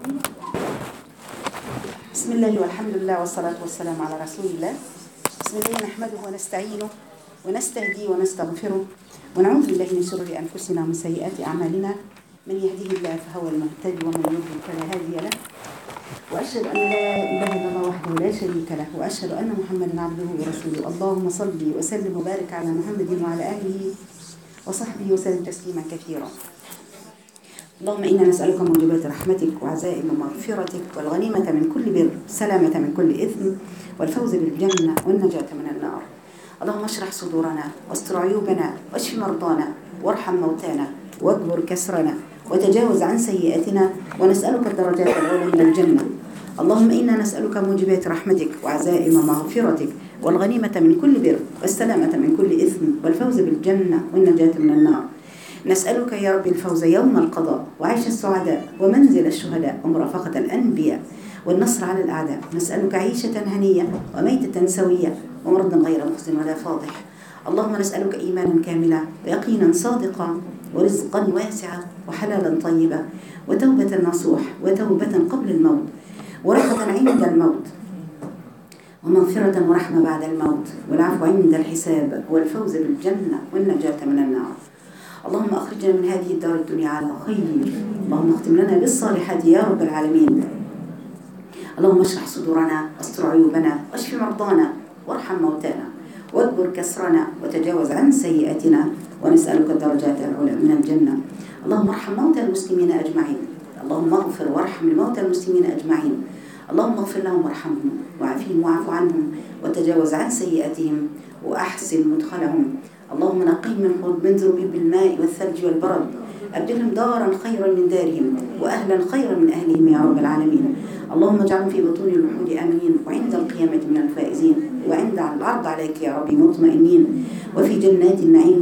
بسم الله والحمد لله والصلاة والسلام على رسول الله. بسم الله نحمده ونستعينه ونستهديه ونستغفره ونعوذ بالله من شرور أنفسنا ومن سيئات أعمالنا. من يهده الله فهو المهتدي ومن يضلل فلا هادي له. وأشهد أن لا إله إلا الله وحده لا شريك له وأشهد أن محمدا عبده ورسوله. اللهم صل وسلم وبارك على محمد وعلى آله وصحبه وسلم تسليما كثيرا. اللهم إنا نسألك موجبات رحمتك وعزائم مغفرتك والغنيمة من كل بر، السلامة من كل إثم، والفوز بالجنة والنجاة من النار. اللهم اشرح صدورنا واستر عيوبنا واشف مرضانا وارحم موتانا واجبر كسرنا وتجاوز عن سيئاتنا ونسألك الدرجات العلى من الجنة. اللهم إنا نسألك موجبات رحمتك وعزائم مغفرتك والغنيمة من كل بر والسلامة من كل إثم والفوز بالجنة والنجاة من النار. نسألك يا رب الفوز يوم القضاء وعيش السعداء ومنزل الشهداء ومرافقة الأنبياء والنصر على الأعداء. نسألك عيشة هنية وميتة سوية ومرضا غير مخزن ولا فاضح. اللهم نسألك إيمانا كاملا ويقينا صادقا ورزقا واسعا وحلالا طيبا وتوبة نصوح وتوبة قبل الموت ورحمة عند الموت ومغفرة ورحمة بعد الموت والعفو عند الحساب والفوز بالجنة والنجاة من النار. اللهم أخرجنا من هذه الدار الدنيا على خير. اللهم اختم لنا بالصالحات يا رب العالمين. اللهم اشرح صدورنا واستر عيوبنا واشف مرضانا وارحم موتانا واجبر كسرنا وتجاوز عن سيئاتنا ونسألك الدرجات العلى من الجنة. اللهم ارحم موتى المسلمين أجمعين. اللهم اغفر وارحم الموتى المسلمين أجمعين. اللهم اغفر لهم وارحمهم وعافهم واعف عنهم وتجاوز عن سيئاتهم وأحسن مدخلهم. اللهم نقهم من ذنوبهم بالماء والثلج والبرد. أبدلهم دارا خيرا من دارهم وأهلا خيرا من أهلهم يا رب العالمين. اللهم اجعلهم في بطون الوحود آمنين وعند القيامة من الفائزين وعند العرض عليك يا رب مطمئنين وفي جنات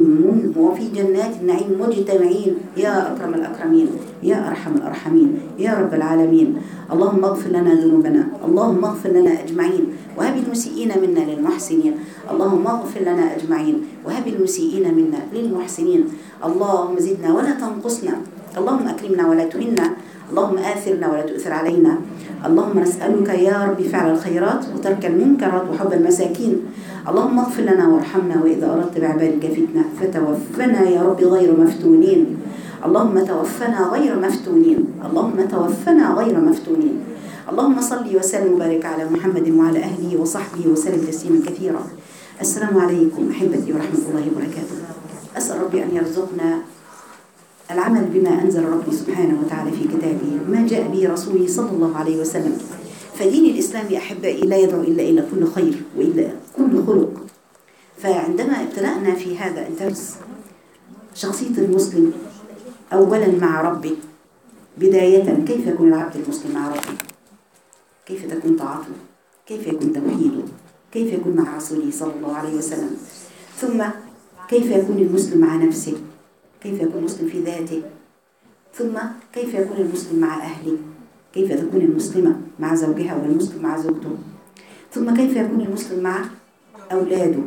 النعيم مجتمعين يا أكرم الأكرمين يا أرحم الأرحمين يا رب العالمين. اللهم اغفر لنا ذنوبنا. اللهم اغفر لنا أجمعين وهب المسيئين منا للمحسنين. اللهم اغفر لنا أجمعين وهب المسيئين منا للمحسنين. اللهم زدنا ولا تنقصنا. اللهم أكرمنا ولا تهنا. اللهم آثرنا ولا تؤثر علينا. اللهم نسألك يا رب فعل الخيرات وترك المنكرات وحب المساكين. اللهم اغفر لنا وارحمنا وإذا أردت بعبادك فتنة فتوفنا يا رب غير مفتونين. اللهم توفنا غير مفتونين. اللهم توفنا غير مفتونين. اللهم صل وسلم وبارك على محمد وعلى أهله وصحبه وسلم تسليما كثيرا. السلام عليكم أحبتي ورحمة الله وبركاته. أسأل ربي أن يرزقنا العمل بما أنزل ربي سبحانه وتعالى في كتابه ما جاء به رسوله صلى الله عليه وسلم. فدين الإسلام أحبائي لا يدعو إلا إلى كل خير وإلا كل خلق. فعندما ابتدأنا في هذا الدرس شخصية المسلم أولا مع ربه، بداية كيف يكون العبد المسلم مع ربه، كيف تكون طاعته، كيف يكون توحيده، كيف يكون مع رسوله صلى الله عليه وسلم، ثم كيف يكون المسلم مع نفسه، كيف يكون المسلم في ذاته، ثم كيف يكون المسلم مع أهله، كيف تكون المسلمة مع زوجها والمسلم مع زوجته، ثم كيف يكون المسلم مع أولاده،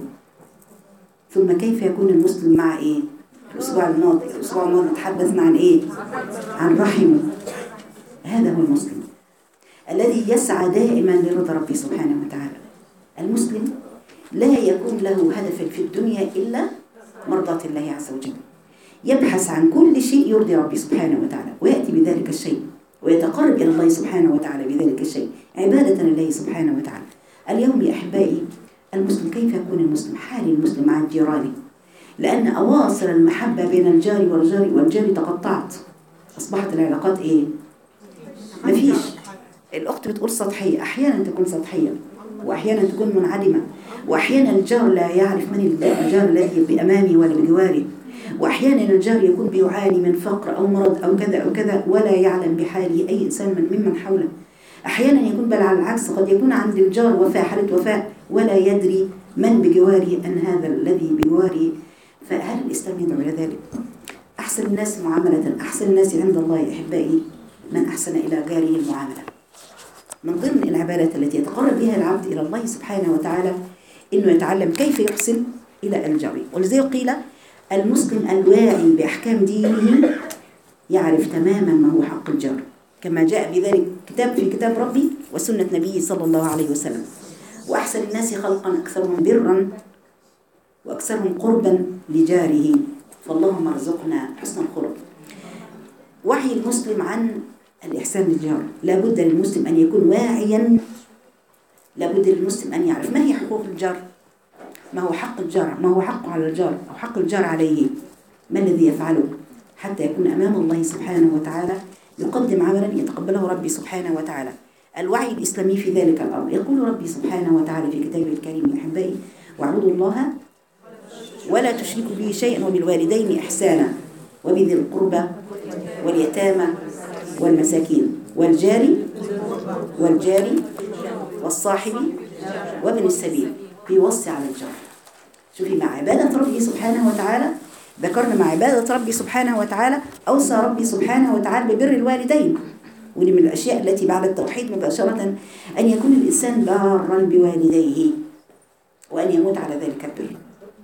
ثم كيف يكون المسلم مع إيه؟ الأسبوع الماضي تحدثنا عن إيه؟ عن رحمه. هذا هو المسلم الذي يسعى دائما لرضا ربي سبحانه وتعالى. المسلم لا يكون له هدف في الدنيا إلا مرضاة الله عز وجل. يبحث عن كل شيء يرضي ربي سبحانه وتعالى ويأتي بذلك الشيء ويتقرب إلى الله سبحانه وتعالى بذلك الشيء عبادة لله سبحانه وتعالى. اليوم يا أحبائي المسلم كيف يكون المسلم؟ حال المسلم مع الجيران، لأن أواصر المحبة بين الجار والجار تقطعت. أصبحت العلاقات إيه؟ مفيش. الأخت بتقول سطحية، أحيانا تكون سطحية وأحيانا تكون منعدمة، وأحيانا الجار لا يعرف من الجار الذي بأمامه ولا بجواره، وأحيانا الجار يكون بيعاني من فقر أو مرض أو كذا أو كذا ولا يعلم بحاله أي إنسان ممن حوله. أحيانا يكون بل على العكس، قد يكون عند الجار وفاة، حالة وفاة، ولا يدري من بجواره أن هذا الذي بجواره. فهل الإسلام يدعو إلى ذلك؟ أحسن الناس معاملة، أحسن الناس عند الله يا أحبائي من أحسن إلى جاره المعاملة. من ضمن العبادات التي يتقرب بها العبد إلى الله سبحانه وتعالى إنه يتعلم كيف يحسن إلى الجار. ولذلك قيل المسلم الواعي بأحكام دينه يعرف تماما ما هو حق الجار، كما جاء بذلك في كتاب ربي وسنة نبيه صلى الله عليه وسلم. وأحسن الناس خلقا أكثرهم برا وأكثرهم قربا لجاره، فاللهم ارزقنا حسن الخلق. وعي المسلم عن الإحسان للجار، لابد للمسلم أن يكون واعيا، لابد للمسلم أن يعرف ما هي حقوق الجار، ما هو حق الجار، ما هو حقه على الجار أو حق الجار عليه، ما الذي يفعله حتى يكون أمام الله سبحانه وتعالى يقدم عملا يتقبله ربي سبحانه وتعالى. الوعي الإسلامي في ذلك الأمر، يقول ربي سبحانه وتعالى في كتابه الكريم: يا أحبائي واعبدوا الله ولا تشركوا به شيئا وبالوالدين إحسانا وبذي القربى واليتامى والمساكين والجار والصاحب وابن السبيل. بيوصي على الجار. شوفي مع عبادة ربي سبحانه وتعالى، ذكرنا مع عبادة ربي سبحانه وتعالى أوصى ربي سبحانه وتعالى ببر الوالدين، ودي من الأشياء التي بعد التوحيد مباشرة أن يكون الإنسان بارا بوالديه وأن يموت على ذلك البر.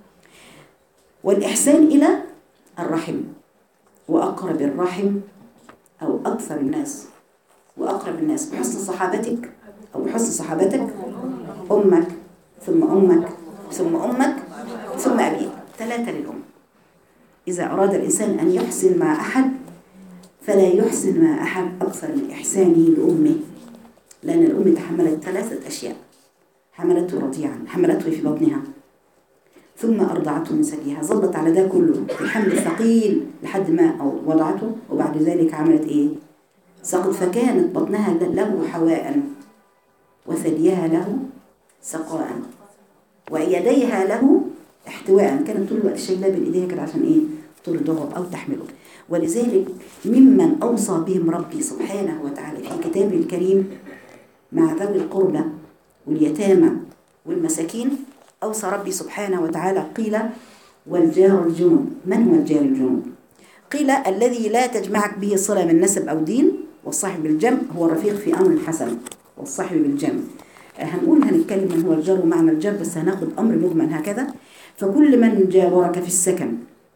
والإحسان إلى الرحم، وأقرب الرحم أو أكثر الناس وأقرب الناس بحسن صحابتك أو بحسن صحابتك أمك ثم أمك ثم أمك ثم أبيك، 3 للأم. إذا أراد الإنسان أن يحسن مع أحد فلا يحسن مع أحد أكثر من إحسانه لأمه، لأن الأم تحملت 3 أشياء: حملته رضيعا، حملته في بطنها، ثم أرضعته من ثديها، ظلت على ده كله في حمل ثقيل لحد ما وضعته، وبعد ذلك عملت إيه؟ سقط، فكانت بطنها له حواء وثديها له سقاء ويديها له احتواء، كانت طول الوقت شايلاه بالإيديها كده عشان إيه؟ ترضعه أو تحمله. ولذلك ممن أوصى بهم ربي سبحانه وتعالى في كتابه الكريم مع ذوي القربى واليتامى والمساكين، أوصى ربي سبحانه وتعالى قيل: والجار الجنوب. من هو الجار الجنوب؟ قيل: الذي لا تجمعك به صلة من نسب أو دين، والصاحب بالجنب هو الرفيق في أمر حسن، والصاحب بالجنب. هنتكلم من هو الجار ومعنى الجار، بس هناخد أمر مجمل هكذا. فكل من جاورك في السكن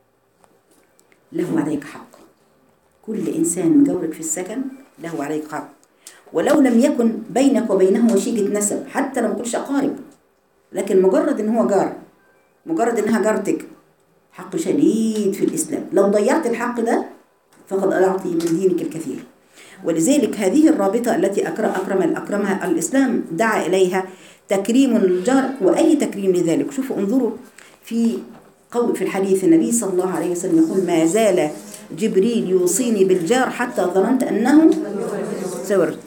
له عليك حق، كل إنسان مجاورك في السكن له عليك حق، ولو لم يكن بينك وبينه وشيجة نسب، حتى لو ما كنتش أقارب، لكن مجرد إن هو جار، مجرد إنها جارتك، حق شديد في الإسلام. لو ضيعت الحق ده فقد أضعت من دينك الكثير. ولذلك هذه الرابطة التي أكرمها الإسلام دعا إليها تكريم الجار، وأي تكريم لذلك. شوفوا انظروا في الحديث النبي صلى الله عليه وسلم يقول: ما زال جبريل يوصيني بالجار حتى ظننت أنه سورت.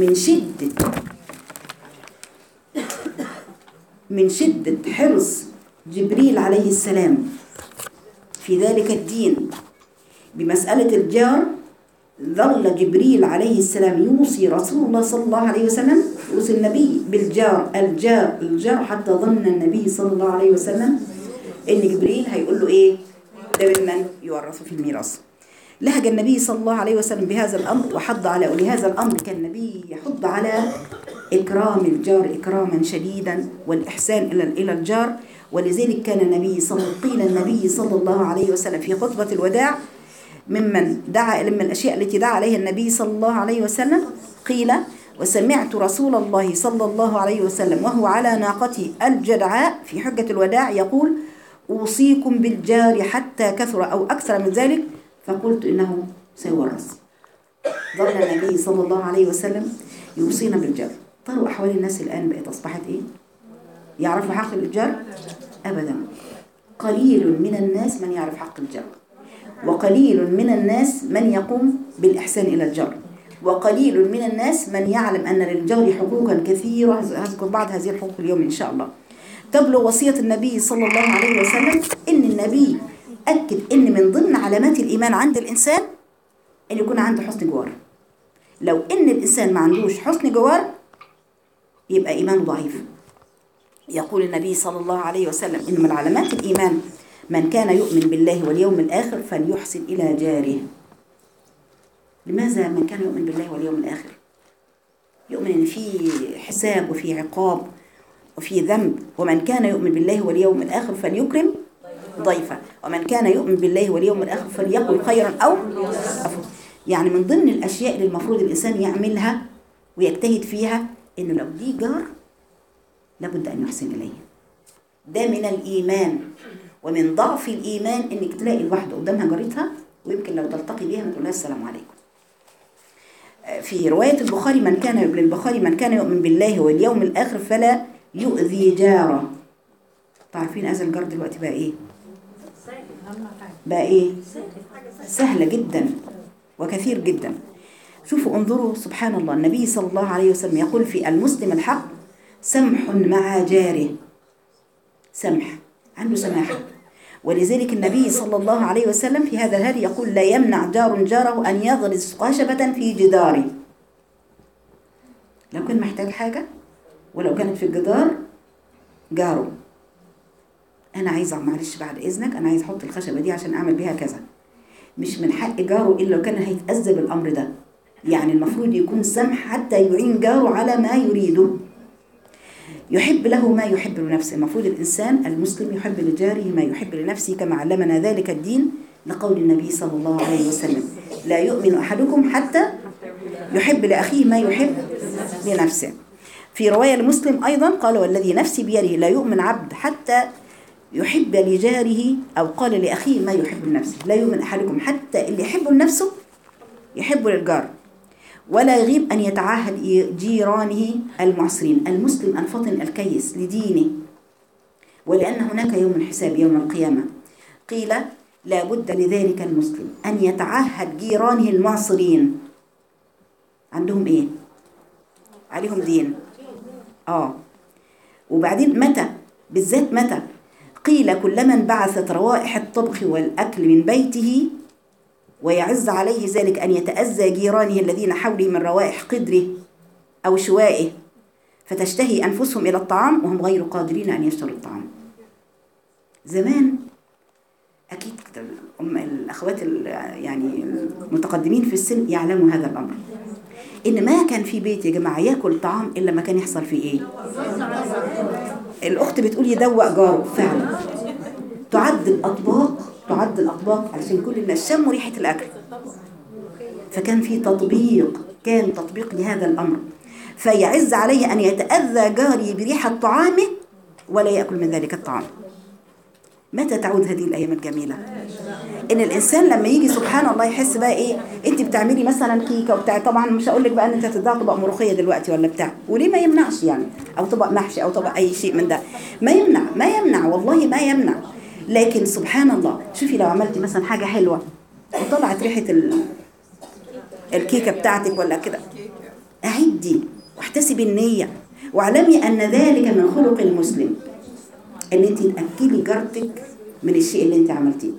من شدة حرص جبريل عليه السلام في ذلك الدين بمسألة الجار، ظل جبريل عليه السلام يوصي رسول الله صلى الله عليه وسلم، يوصي النبي بالجار، الجار، حتى ظن النبي صلى الله عليه وسلم إن جبريل هيقول له إيه؟ ده ممن يورث في الميراث. لهج النبي صلى الله عليه وسلم بهذا الأمر وحض على، ولهذا الأمر كان النبي يحض على إكرام الجار إكراما شديدا والإحسان إلى الجار. ولذلك كان قيل النبي صلى الله عليه وسلم في خطبة الوداع من الأشياء التي دعا عليها النبي صلى الله عليه وسلم، قيل: وسمعت رسول الله صلى الله عليه وسلم وهو على ناقته الجدعاء في حجة الوداع يقول: أوصيكم بالجار حتى كثر أو أكثر من ذلك، فقلت إنه سيورث. ظل النبي صلى الله عليه وسلم يوصينا بالجار. طالوا أحوال الناس الآن بقت أصبحت إيه؟ يعرفوا حق الجار؟ أبدا. قليل من الناس من يعرف حق الجار، وقليل من الناس من يقوم بالإحسان إلى الجار، وقليل من الناس من يعلم أن للجار حقوقا كثيرة. هذكر بعض هذه الحقوق اليوم إن شاء الله. تبلغ وصية النبي صلى الله عليه وسلم إن النبي أكد إن من ضمن علامات الإيمان عند الإنسان أن يكون عنده حسن جوار. لو إن الإنسان ما عندوش حسن جوار يبقى إيمانه ضعيف. يقول النبي صلى الله عليه وسلم إن من علامات الإيمان من كان يؤمن بالله واليوم الآخر فليحسن إلى جاره. لماذا من كان يؤمن بالله واليوم الآخر؟ يؤمن إن في حساب وفي عقاب وفي ذنب. ومن كان يؤمن بالله واليوم الآخر فليكرم ضيفه، ومن كان يؤمن بالله واليوم الآخر فليقل خيرا أو عفوا. يعني من ضمن الأشياء اللي المفروض الإنسان يعملها ويجتهد فيها، إنه لو دي جار لابد أن يحسن إليه. ده من الإيمان، ومن ضعف الإيمان إنك تلاقي الواحدة قدامها جارتها ويمكن لو تلتقي بيها ما تقولها السلام عليكم. في رواية البخاري من كان يؤمن بالله واليوم الآخر فلا يؤذي جاره. تعرفين أذى الجار دلوقتي بقى إيه؟ بقى إيه؟ سهلة جدا وكثير جدا. شوفوا انظروا سبحان الله، النبي صلى الله عليه وسلم يقول في المسلم الحق سمح مع جاره، سمح، عنده سماحة. ولذلك النبي صلى الله عليه وسلم في هذا الهدي يقول لا يمنع جار جاره أن يغرس خشبة في جداره. لو كان محتاج حاجة ولو كانت في الجدار جاره، أنا عايزة معلش بعد إذنك أنا عايز أحط الخشبة دي عشان أعمل بها كذا، مش من حق جاره إلا لو كان هيتأذى بالأمر ده. يعني المفروض يكون سمح حتى يعين جاره على ما يريده، يحب له ما يحب لنفسه. المفروض الإنسان المسلم يحب لجاره ما يحب لنفسه كما علمنا ذلك الدين، لقول النبي صلى الله عليه وسلم لا يؤمن أحدكم حتى يحب لأخيه ما يحب لنفسه. في رواية المسلم أيضا قال والذي نفسي بيده لا يؤمن عبد حتى يحب لجاره، أو قال لأخيه ما يحب لنفسه. لا يؤمن أحدكم حتى اللي يحب لنفسه يحب للجار. ولا يغيب أن يتعاهد جيرانه المعسرين. المسلم الفطن الكيس لدينه، ولأن هناك يوم الحساب يوم القيامة، قيل لا بد لذلك المسلم أن يتعاهد جيرانه المعسرين. عندهم إيه؟ عليهم دين. وبعدين متى بالذات متى؟ قيل كلما انبعثت روائح الطبخ والأكل من بيته ويعز عليه ذلك أن يتأذى جيرانه الذين حوله من روائح قدره أو شوائه، فتشتهي أنفسهم إلى الطعام وهم غير قادرين أن يشتروا الطعام. زمان أكيد الأخوات يعني المتقدمين في السن يعلموا هذا الأمر، إن ما كان في بيت يا جماعة يأكل طعام إلا ما كان يحصل فيه إيه؟ الأخت بتقول يدوق جاره فعلا. تعد الأطباق علشان كل الناس شموا ريحة الأكل، فكان في تطبيق لهذا الأمر. فيعز عليه أن يتأذى جاري بريحة طعامه ولا يأكل من ذلك الطعام. متى تعود هذه الأيام الجميلة؟ إن الإنسان لما يجي سبحان الله يحس بقى إيه، أنت بتعملي مثلا كيكة وبتاع، طبعا مش هقول لك بقى أن أنت هتدعي طبق ملوخية دلوقتي ولا بتاع، وليه ما يمنعش يعني، أو طبق محشي أو طبق أي شيء من ده، ما يمنع والله ما يمنع. لكن سبحان الله شوفي لو عملتي مثلا حاجة حلوة وطلعت ريحة الكيكة بتاعتك ولا كده، أعدي واحتسبي النية، واعلمي أن ذلك من خلق المسلم، أن أنت تأكلي جارتك من الشيء اللي أنت عملتيه.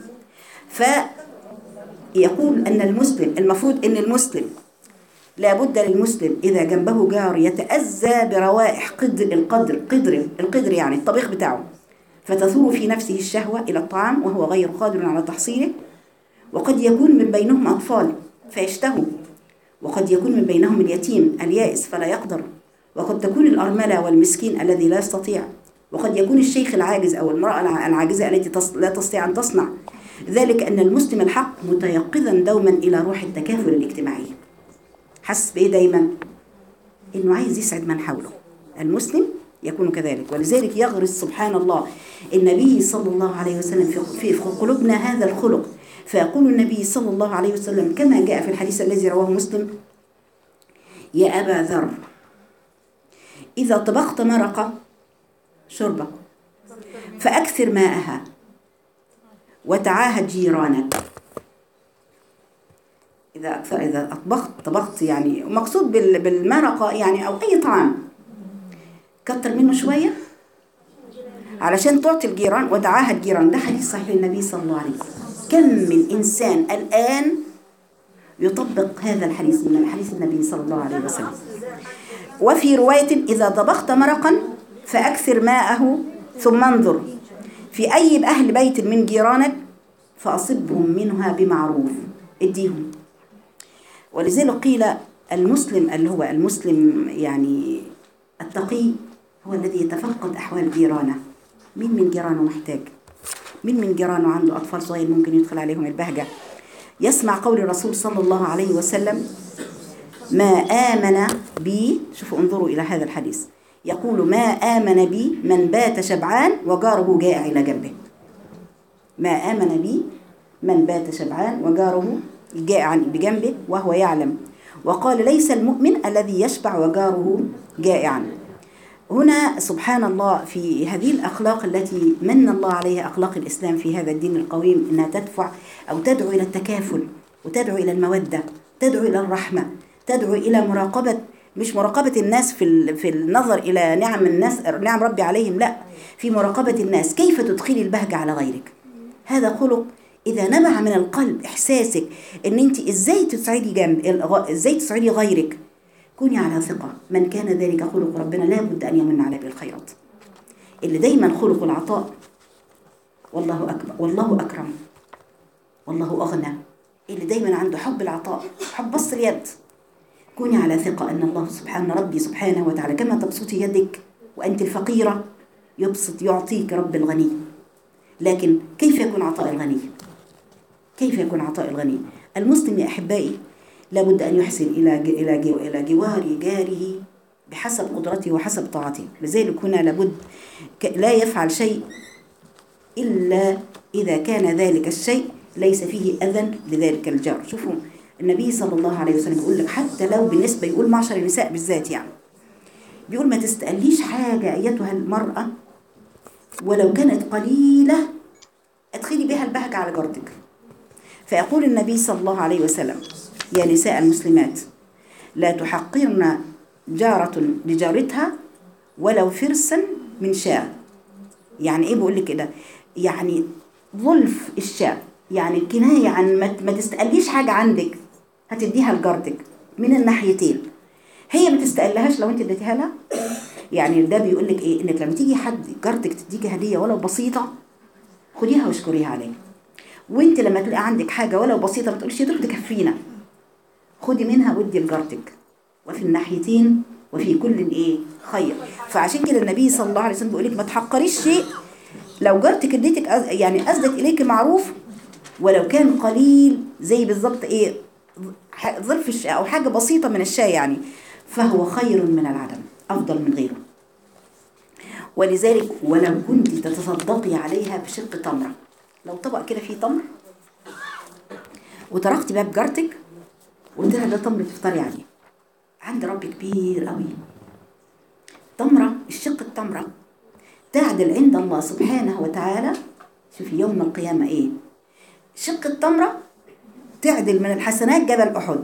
فيقول أن المسلم المفروض أن المسلم لابد للمسلم إذا جنبه جار يتأذى بروائح القدر يعني الطبيخ بتاعه، فتثور في نفسه الشهوة إلى الطعام وهو غير قادر على تحصيله. وقد يكون من بينهم أطفال فيشتهوا، وقد يكون من بينهم اليتيم اليائس فلا يقدر، وقد تكون الأرملة والمسكين الذي لا يستطيع، وقد يكون الشيخ العاجز أو المرأة العاجزة التي لا تستطيع أن تصنع. ذلك أن المسلم الحق متيقظا دوما إلى روح التكافل الاجتماعي، حس بإيه دايما؟ إنه عايز يسعد من حوله. المسلم يكون كذلك، ولذلك يغرس سبحان الله النبي صلى الله عليه وسلم في قلوبنا هذا الخلق. فيقول النبي صلى الله عليه وسلم كما جاء في الحديث الذي رواه مسلم: يا أبا ذر إذا طبخت مرقة شربة فأكثر ماءها وتعاهد جيرانك. إذا طبخت يعني مقصود بالمرقة يعني أو أي طعام، كتر منه شوية علشان تعطي الجيران وتعاهد جيران. ده حديث صحيح النبي صلى الله عليه وسلم. كم من إنسان الآن يطبق هذا الحديث من حديث النبي صلى الله عليه وسلم. وفي رواية: إذا طبخت مرقا فأكثر ماءه ثم انظر في أي أهل بيت من جيرانك فأصبهم منها بمعروف، اديهم. ولذلك قيل المسلم اللي هو المسلم يعني التقي هو الذي يتفقد أحوال جيرانه. مين من جيرانه محتاج؟ مين من جيرانه عنده أطفال صغير ممكن يدخل عليهم البهجة؟ يسمع قول الرسول صلى الله عليه وسلم: ما آمن بي، شوفوا انظروا إلى هذا الحديث، يقول: ما آمن بي من بات شبعان وجاره جائع إلى جنبه. ما آمن بي من بات شبعان وجاره جائع بجنبه وهو يعلم. وقال: ليس المؤمن الذي يشبع وجاره جائعا. هنا سبحان الله في هذه الأخلاق التي من الله عليها، أخلاق الإسلام في هذا الدين القويم، أنها تدفع أو تدعو إلى التكافل، وتدعو إلى المودة، تدعو إلى الرحمة، تدعو إلى مراقبة، مش مراقبة الناس في النظر إلى نعم الناس، نعم ربي عليهم، لا، في مراقبة الناس كيف تدخلي البهجة على غيرك. هذا خلق إذا نبع من القلب، إحساسك إن أنت إزاي تسعدي غيرك. كوني على ثقة، من كان ذلك خلق ربنا لا بد أن يمن عليه بالخيرات. اللي دايما خلق العطاء، والله أكبر، والله أكرم، والله أغنى. اللي دايما عنده حب العطاء، حب بسط اليد. كوني على ثقة أن الله سبحانه ربي سبحانه وتعالى كما تبسطي يدك وأنت الفقيرة يبسط يعطيك رب الغني. لكن كيف يكون عطاء الغني؟ كيف يكون عطاء الغني؟ المسلم يا أحبائي لابد أن يحسن إلى جوار جاره بحسب قدرته وحسب طاعته. لذلك هنا لابد لا يفعل شيء إلا إذا كان ذلك الشيء ليس فيه أذى لذلك الجار. شوفوا النبي صلى الله عليه وسلم يقول لك، حتى لو بالنسبة، يقول معشر النساء بالذات يعني، بيقول: ما تستقليش حاجة أيتها المرأة ولو كانت قليلة ادخلي بها البهجة على جارتك. فيقول النبي صلى الله عليه وسلم: يا نساء المسلمات لا تحقرن جارة لجارتها ولو فرسا من شاة. يعني ايه بقول لك كده؟ يعني ظلف الشاة، يعني كناية عن ما تستقليش حاجة عندك هتديها لجارتك من الناحيتين. هي ما تستقلهاش لو انت اديتيها لها. يعني ده بيقول لك ايه؟ انك لما تيجي حد جارتك تديكي هدية ولو بسيطة، خديها واشكريها عليها. وانت لما تلاقي عندك حاجة ولو بسيطة ما تقولش يا دوب تكفينا، خدي منها ودي لجارتك، وفي الناحيتين وفي كل ايه خير. فعشان كده النبي صلى الله عليه وسلم بيقول لك ما تحقريش شيء لو جارتك اديتك يعني اسدت اليك معروف ولو كان قليل، زي بالظبط ايه ظرف الشاي او حاجه بسيطه من الشاي يعني، فهو خير من العدم، افضل من غيره. ولذلك ولو كنت تتصدقي عليها بشق تمره، لو طبق كده فيه تمر وطرقتي باب جارتك وقلت لها ده تمر تفطري عليه، عند رب كبير قوي. تمره، الشق التمره تعدل عند الله سبحانه وتعالى، شوفي يوم القيامه ايه، شق التمره تعدل من الحسنات جبل احد.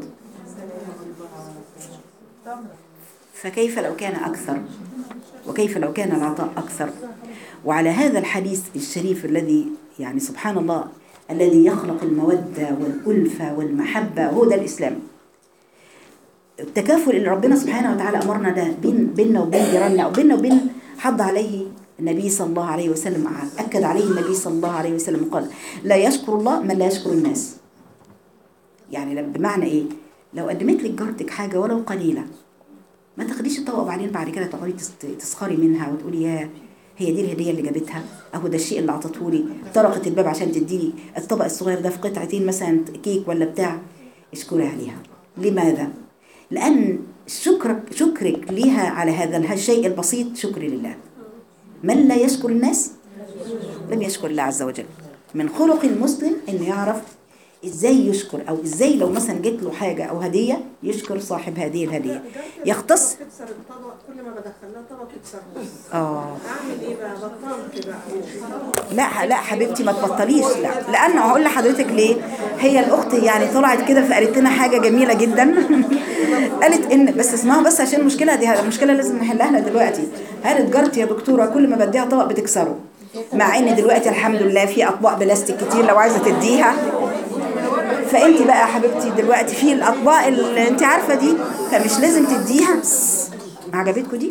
فكيف لو كان اكثر، وكيف لو كان العطاء اكثر. وعلى هذا الحديث الشريف الذي يعني سبحان الله الذي يخلق المودة والألفة والمحبة، هو ده الإسلام. التكافل اللي ربنا سبحانه وتعالى أمرنا ده بيننا وبين جيراننا وبيننا وبين حض عليه النبي صلى الله عليه وسلم، أكد عليه النبي صلى الله عليه وسلم قال: لا يشكر الله من لا يشكر الناس. يعني بمعنى إيه؟ لو قدمت لك جارتك حاجة ولو قليلة، ما تاخديش الطبق وبعدين بعد كده تقعدي تسخري منها وتقولي يا هي دي الهدية اللي جابتها، أهو ده الشيء اللي عطته لي، طرقت الباب عشان تديني الطبق الصغير ده في قطعتين مثلا كيك ولا بتاع. اشكري عليها. لماذا؟ لأن شكرك ليها على هذا الشيء البسيط شكر لله. من لا يشكر الناس لم يشكر الله عز وجل. من خلق المسلم إنه يعرف إزاي يشكر، أو إزاي لو مثلا جت له حاجة أو هدية يشكر صاحب هذه الهدية. يختص تكسر الطبق، كل ما بدخلها طبق تكسر. أعمل إيه بقى؟ بطلت بقى. لا حبيبتي ما تبطليش، لا، لأنه هقول لحضرتك ليه. هي الأخت يعني طلعت كده فقالت لنا حاجة جميلة جدا. قالت إن بس اسمها بس عشان المشكلة دي، المشكلة لازم نحلها دلوقتي. قالت جارتي يا دكتورة كل ما بديها طبق بتكسره، مع إن دلوقتي الحمد لله في أطباق بلاستيك كتير لو عايزة تديها. فانت بقى يا حبيبتي دلوقتي في الاطباق اللي انت عارفه دي، فمش لازم تديها. عجبتكم دي؟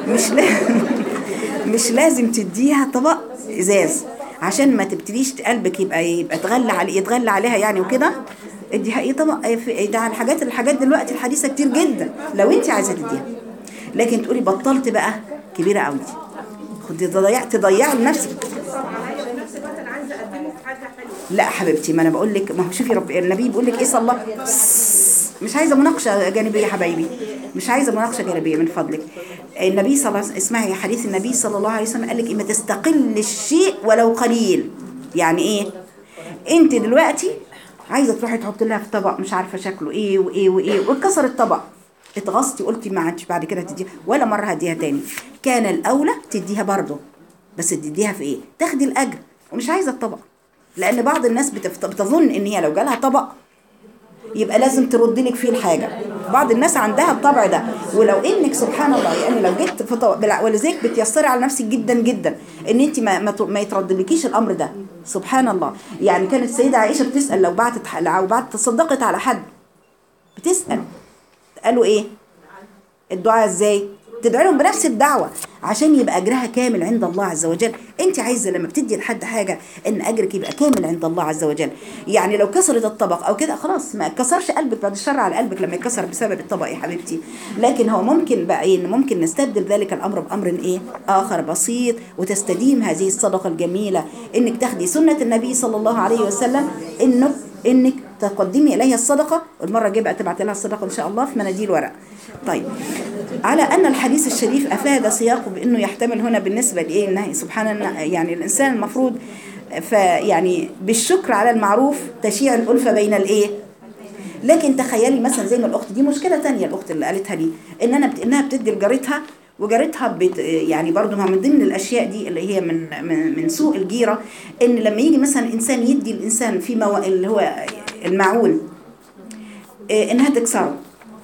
مش لازم تديها طبق ازاز عشان ما تبتديش قلبك يبقى يتغلى عليها يعني وكده. اديها ايه طبق ده. الحاجات دلوقتي الحديثه كتير جدا لو انت عايزه تديها. لكن تقولي بطلت بقى كبيره قوي دي، خدي تضيعي لنفسك. في نفس الوقت انا عايزه اقدمه في حاجه حلوه. لا حبيبتي، ما انا بقول لك، ما هو شوفي رب النبي بيقول لك ايه صلى الله. مش عايزه مناقشه جانبيه يا حبايبي، مش عايزه مناقشه جانبيه من فضلك. النبي صلى الله عليه وسلم، اسمعي حديث النبي صلى الله عليه وسلم، قال لك اما تستقل الشيء ولو قليل. يعني ايه؟ انت دلوقتي عايزه تروحي تحط لها في طبق مش عارفه شكله ايه وايه وايه، واتكسر الطبق، اتغصتي قلتي ما عادش بعد كده تديها ولا مره هديها تاني. كان الاولى تديها برضه، بس تديها في ايه؟ تاخدي الاجر ومش عايزه الطبق. لان بعض الناس بتظن ان هي لو جالها طبق يبقى لازم ترد لك فيه الحاجه. بعض الناس عندها الطبع ده، ولو انك سبحان الله يعني لو جيت في طبق، ولذلك بتيسري على نفسك جدا جدا ان انت ما يتردلكيش الامر ده. سبحان الله. يعني كانت السيده عائشه بتسال لو بعتت تصدقت على حد، بتسال قالوا ايه الدعاء ازاي؟ تدعي لهم بنفس الدعوة عشان يبقى أجرها كامل عند الله عز وجل. أنت عايزة لما بتدي لحد حاجة إن أجرك يبقى كامل عند الله عز وجل. يعني لو كسرت الطبق أو كده خلاص ما كسرش قلبك، بعد الشر على قلبك لما يكسر بسبب الطبق يا حبيبتي. لكن هو ممكن بقى إيه؟ ممكن نستبدل ذلك الأمر بأمر إيه؟ آخر بسيط، وتستديم هذه الصدقة الجميلة إنك تاخدي سنة النبي صلى الله عليه وسلم إنك تقدمي إليها الصدقة. والمرة الجاية بقى تبعت لها الصدقة إن شاء الله في مناديل ورق. طيب، على أن الحديث الشريف أفاد سياقه بأنه يحتمل هنا بالنسبة لإيه النهي سبحان الله. يعني الإنسان المفروض يعني بالشكر على المعروف تشيع الألفة بين الإيه. لكن تخيلي مثلا زي ما الأخت دي، مشكلة تانية الأخت اللي قالتها لي إنها بتدي لجارتها، وجارتها يعني برضو من ضمن الأشياء دي اللي هي من سوء الجيرة، إن لما يجي مثلا إنسان يدي الإنسان في اللي هو المعون، إنها تكسره،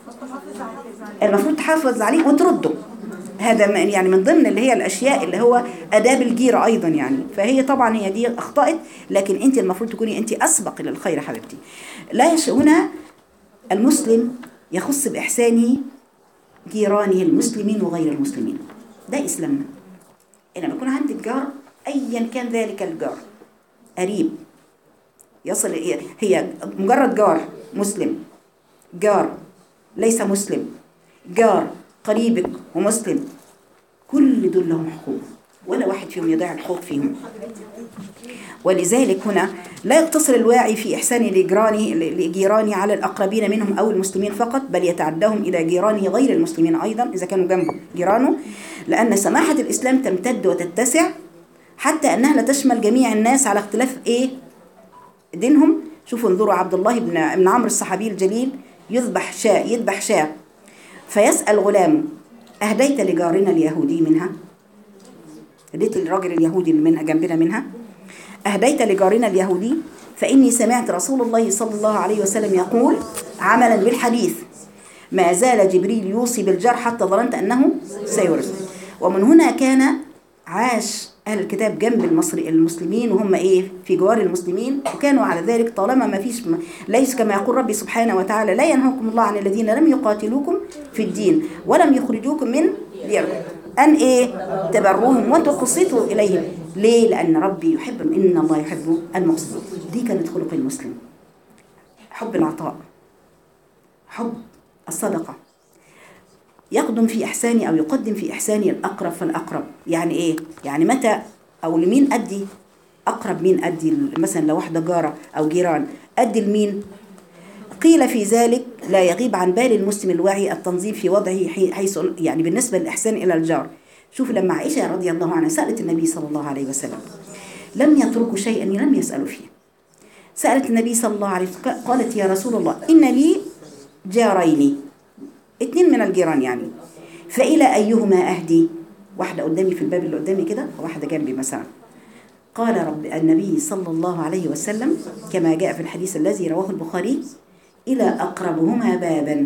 المفروض تحافظ عليه وترده. هذا يعني من ضمن اللي هي الأشياء اللي هو آداب الجيرة أيضا يعني. فهي طبعا هي دي أخطأت، لكن أنت المفروض تكوني أنت أسبق للخير حبيبتي. لا هنا المسلم يخص بإحسانه جيرانه المسلمين وغير المسلمين، ده إسلامنا. إنما يكون عندك جار أيا كان ذلك الجار، قريب يصل هي مجرد جار مسلم، جار ليس مسلم، جار قريبك ومسلم، كل دول لهم حقوق، ولا واحد فيهم يضيع الحقوق فيهم. ولذلك هنا لا يقتصر الواعي في إحسان لجيرانه على الأقربين منهم أو المسلمين فقط، بل يتعدهم إلى جيرانه غير المسلمين أيضا إذا كانوا جنبه جيرانه، لأن سماحة الإسلام تمتد وتتسع حتى أنها لا تشمل جميع الناس على اختلاف إيه دينهم. شوفوا انظروا عبد الله بن عمرو الصحابي الجليل يذبح شاة فيسأل غلامه أهديت لجارنا اليهودي منها؟ هديت الراجل اليهودي اللي منها جنبنا منها؟ أهديت لجارنا اليهودي؟ فإني سمعت رسول الله صلى الله عليه وسلم يقول عملا بالحديث ما زال جبريل يوصي بالجار حتى ظننت أنه سيورث. ومن هنا كان عاش أهل الكتاب جنب المسلمين وهم إيه في جوار المسلمين، وكانوا على ذلك طالما ما فيش ليس كما يقول ربي سبحانه وتعالى لا ينهاكم الله عن الذين لم يقاتلوكم في الدين ولم يخرجوكم من دياركم أن إيه تبروهم وتقسطوا إليهم. ليه؟ لأن ربي يحب، إن الله يحب المقسطين. دي كانت خلق المسلم، حب العطاء، حب الصدقة، يقدم في إحساني أو يقدم في إحساني الأقرب فالأقرب. يعني إيه؟ يعني متى أو لمين أدي أقرب، مين أدي مثلا لو واحدة جارة أو جيران أدي لمين؟ قيل في ذلك لا يغيب عن بال المسلم الواعي التنظيم في وضعه حيث يعني بالنسبة للإحسان إلى الجار. شوف لما عائشة رضي الله عنها سألت النبي صلى الله عليه وسلم لم يتركوا شيئا لم يسألوا فيه. سألت النبي صلى الله عليه وسلم قالت يا رسول الله إن لي جارين، 2 من الجيران يعني، فإلى أيهما أهدي؟ واحدة قدامي في الباب اللي قدامي كده وواحدة جنبي مثلا. قال رب النبي صلى الله عليه وسلم كما جاء في الحديث الذي رواه البخاري إلى أقربهما بابا،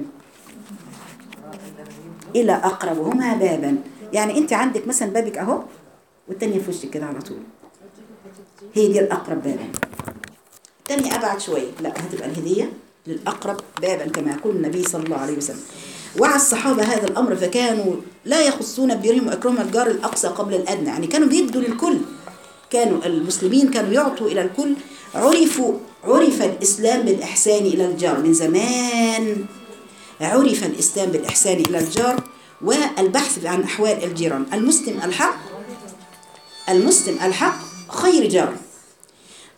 إلى أقربهما بابا. يعني أنت عندك مثلا بابك أهو والتانية في وشك كده على طول، هي دي الأقرب بابا. التانية أبعد شوية، لا هتبقى الهدية للأقرب بابا كما يقول النبي صلى الله عليه وسلم. وعى الصحابة هذا الأمر فكانوا لا يخصون ببرهم وإكرام الجار الأقصى قبل الأدنى، يعني كانوا بيدوا للكل، كانوا المسلمين كانوا يعطوا إلى الكل. عرف الإسلام بالإحسان إلى الجار من زمان، عرف الإسلام بالإحسان إلى الجار والبحث عن أحوال الجيران. المسلم الحق خير جار.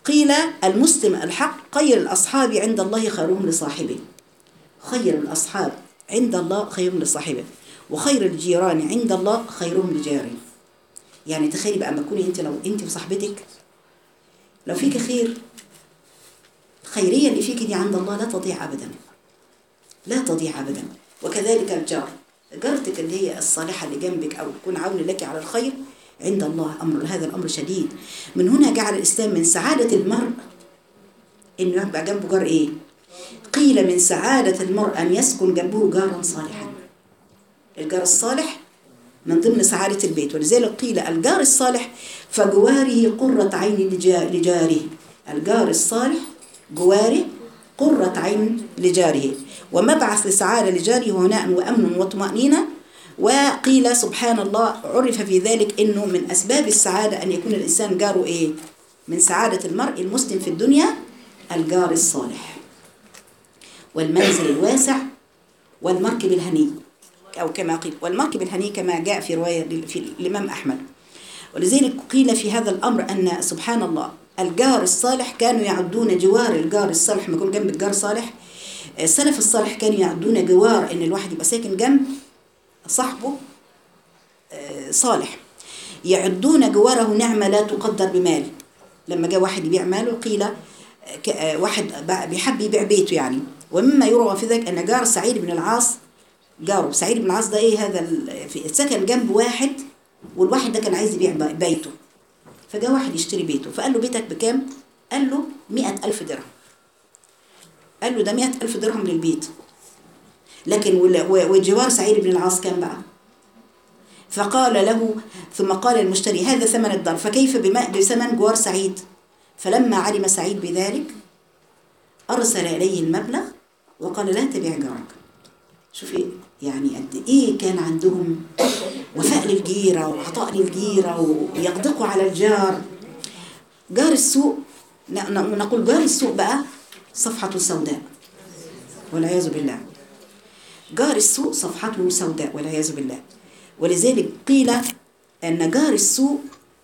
قيل المسلم الحق خير الأصحاب عند الله خيرهم لصاحبه. خير الأصحاب عند الله خيرهم لصاحبه، وخير الجيران عند الله خيرهم لجاره. يعني تخيلي بقى، ما تكوني انت، لو انت وصاحبتك لو فيك خير، الخيرية اللي فيك دي عند الله لا تضيع أبدا، لا تضيع أبدا. وكذلك الجار، جارتك اللي هي الصالحة اللي جنبك أو تكون عون لك على الخير، عند الله هذا الأمر شديد. من هنا جعل الإسلام من سعادة المرء إنه يبقى جنبه جار إيه؟ قيل من سعادة المرء أن يسكن جنبه جارا صالحا. الجار الصالح من ضمن سعادة البيت، ولذلك قيل الجار الصالح فجواره قرة عين لجاره. الجار الصالح جواره قرة عين لجاره، ومبعث لسعادة لجاره هناء وأمن وطمأنينة. وقيل سبحان الله عرف في ذلك إنه من أسباب السعادة أن يكون الإنسان جاره إيه؟ من سعادة المرء المسلم في الدنيا الجار الصالح، والمنزل الواسع، والمركب الهني، أو كما قيل والمركب الهني كما جاء في رواية في الإمام أحمد. ولذلك قيل في هذا الأمر أن سبحان الله الجار الصالح كانوا يعدون جوار الجار الصالح، ما يكون جنب الجار صالح. السلف الصالح كانوا يعدون جوار إن الواحد يبقى ساكن جنب صاحبه صالح، يعدون جواره نعمة لا تقدر بمال. لما جاء واحد يبيع ماله قيل واحد بيحب يبيع بيته يعني، ومما يروى في ذلك أن جار سعيد بن العاص، جاره سعيد بن العاص ده إيه هذا سكن جنب واحد، والواحد ده كان عايز يبيع بيته، فجاء واحد يشتري بيته، فقال له بيتك بكام؟ قال له 100,000 درهم. قال له ده 100,000 درهم للبيت، لكن وجوار سعيد بن العاص كان بقى. فقال له، ثم قال المشتري هذا ثمن الدار، فكيف بثمن جوار سعيد؟ فلما علم سعيد بذلك أرسل إليه المبلغ وقال لا تبيع جارك. شوفي يعني قد إيه كان عندهم وفاء للجيرة وعطاء للجيرة، ويقدقوا على الجار. جار السوء، نقول جار السوء بقى صفحته سوداء والعياذ بالله. جار السوء صفحته سوداء والعياذ بالله. ولذلك قيل أن جار السوء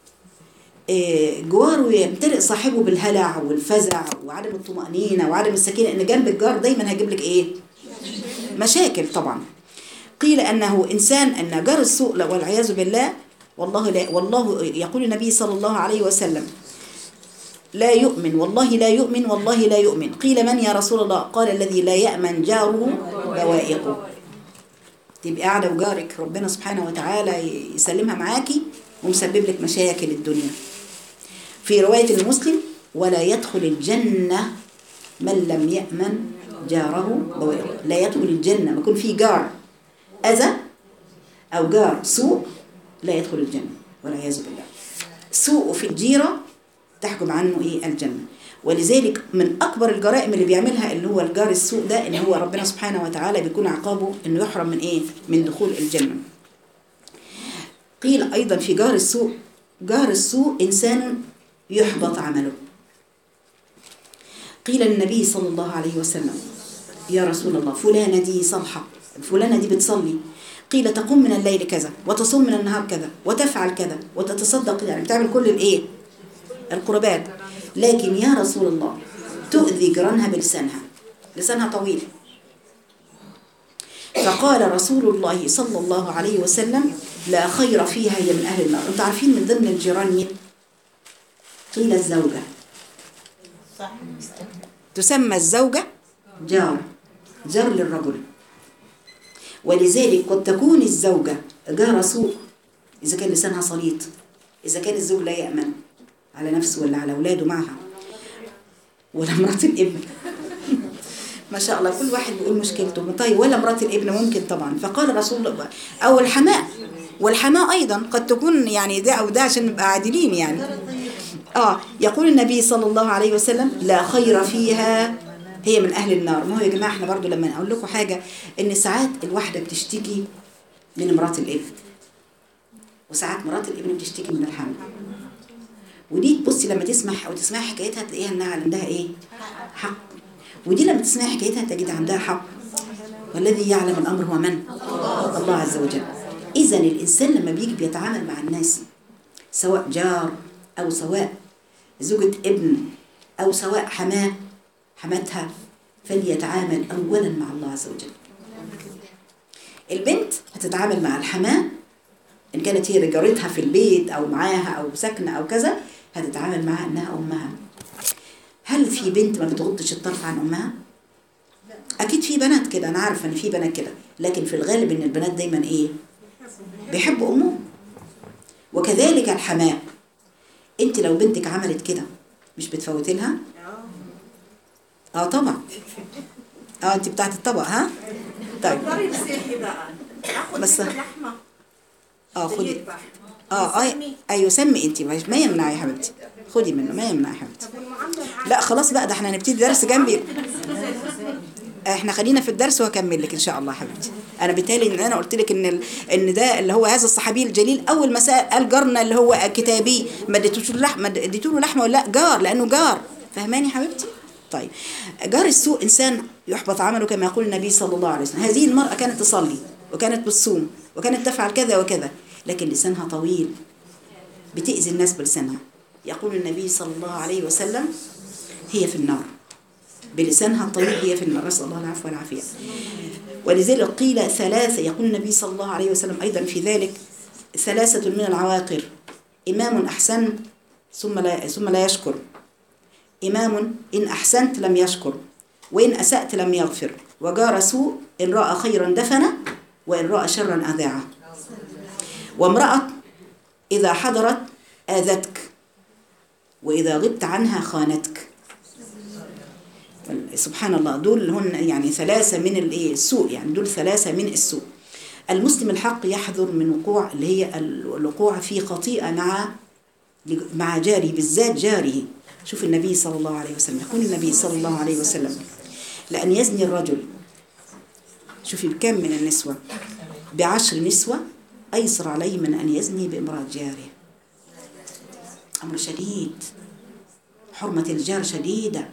جواره يمتلئ صاحبه بالهلع والفزع وعدم الطمأنينة وعدم السكينة، إن جنب الجار دايما هيجيب لك إيه؟ مشاكل طبعا. قيل أنه إنسان أن جار السوء والعياذ بالله، والله يقول النبي صلى الله عليه وسلم لا يؤمن، والله لا يؤمن، والله لا يؤمن. قيل من يا رسول الله؟ قال الذي لا يأمن جاره بوائقه. تبقى قاعدة وجارك ربنا سبحانه وتعالى يسلمها معاكي ومسبب لك مشاكل الدنيا. في رواية المسلم ولا يدخل الجنة من لم يأمن جاره بوائقه. لا يدخل الجنة، ما يكون في جار أذى أو جار سوء لا يدخل الجنة والعياذ بالله. سوء في الجيرة تحكم عنه إيه؟ الجنة. ولذلك من أكبر الجرائم اللي بيعملها اللي هو الجار السوء ده، إن هو ربنا سبحانه وتعالى بيكون عقابه إنه يحرم من إيه؟ من دخول الجنة. قيل أيضا في جار السوء، جار السوء إنسان يحبط عمله. قيل للنبي صلى الله عليه وسلم يا رسول الله فلانة دي صالحة، فلانة دي بتصلي، قيل تقوم من الليل كذا وتصوم من النهار كذا وتفعل كذا وتتصدق، يعني بتعمل كل الإيه؟ القربات، لكن يا رسول الله تؤذي جيرانها بلسانها، لسانها طويل. فقال رسول الله صلى الله عليه وسلم لا خير فيها، هي من أهل النار. أنتوا عارفين من ضمن الجيران مين؟ قيل الزوجة. تسمى الزوجة جار للرجل. ولذلك قد تكون الزوجة جار سوء إذا كان لسانها صليط، إذا كان الزوج لا يأمن على نفسه ولا على أولاده معها، ولا مرات الابن ما شاء الله كل واحد بيقول مشكلته. طيب ولا مرات الابن ممكن طبعا. فقال رسول الله أو الحماء، والحماء أيضا قد تكون يعني ده أو ده عشان نبقى عادلين يعني. يقول النبي صلى الله عليه وسلم لا خير فيها، هي من أهل النار. ما هو يا جماعة احنا برضو لما نقول لكم حاجة، إن ساعات الواحدة بتشتكي من مرات الابن، وساعات مرات الابن بتشتكي من الحمل. ودي تبصي لما تسمع أو تسمعي حكايتها تلاقيها إنها عندها إيه؟ حق. ودي لما تسمعي حكايتها تجد عندها حق. والذي يعلم الأمر هو من؟ الله عز وجل. إذن الإنسان لما بيجي بيتعامل مع الناس، سواء جار أو سواء زوجة ابن أو سواء حماتها، فليتعامل أولا مع الله عز وجل. البنت هتتعامل مع الحماة إن كانت هي جارتها في البيت أو معاها أو ساكنة أو كذا، هتتعامل معها أنها أمها. هل في بنت ما بتغضش الطرف عن أمها؟ أكيد في بنات كده، أنا عارفة إن في بنات كده، لكن في الغالب إن البنات دايما إيه؟ بيحبوا أمهم. وكذلك الحماة، أنت لو بنتك عملت كده مش بتفوتي لها؟ طبعا. أنت بتاعت الطبق، ها؟ طيب بس خدي. ايوه سمي انت، ما يمنع يا حبيبتي، خدي منه ما يمنع يا حبيبتي. لا خلاص بقى، ده احنا هنبتدي درس جنبي. احنا خلينا في الدرس وهكمل لك ان شاء الله حبيبتي. انا بالتالي ان انا قلت لك ان ده اللي هو هذا الصحابي الجليل اول ما سال قال جارنا اللي هو كتابي، ما اديتوش اللحمه، اديتوا له لحمه ولا لا؟ جار، لانه جار. فهماني يا حبيبتي؟ طيب جار السوء انسان يحبط عمله كما يقول النبي صلى الله عليه وسلم. هذه المراه كانت تصلي وكانت بتصوم وكانت تفعل كذا وكذا، لكن لسانها طويل، بتأذي الناس بلسانها. يقول النبي صلى الله عليه وسلم هي في النار، بلسانها الطويل هي في النار، نسأل الله العفو والعافية. ولذلك قيل ثلاثة، يقول النبي صلى الله عليه وسلم أيضا في ذلك: ثلاثة من العواقر: إمام أحسن ثم لا يشكر، إمام إن أحسنت لم يشكر، وإن أسأت لم يغفر، وجار سوء إن رأى خيرا دفنه وإن رأى شرا أذاعه، وامرأة إذا حضرت آذتك وإذا غبت عنها خانتك. سبحان الله، دول هن يعني ثلاثة من السوء، يعني دول ثلاثة من السوء. المسلم الحق يحذر من وقوع اللي هي الوقوع في خطيئة مع جاره، بالذات جاره. شوف النبي صلى الله عليه وسلم، يقول النبي صلى الله عليه وسلم: لأن يزني الرجل، شوفي بكم من النسوة، ب10 نسوة أيسر عليه من أن يزني بامرأة جاره. أمر شديد، حرمة الجار شديدة.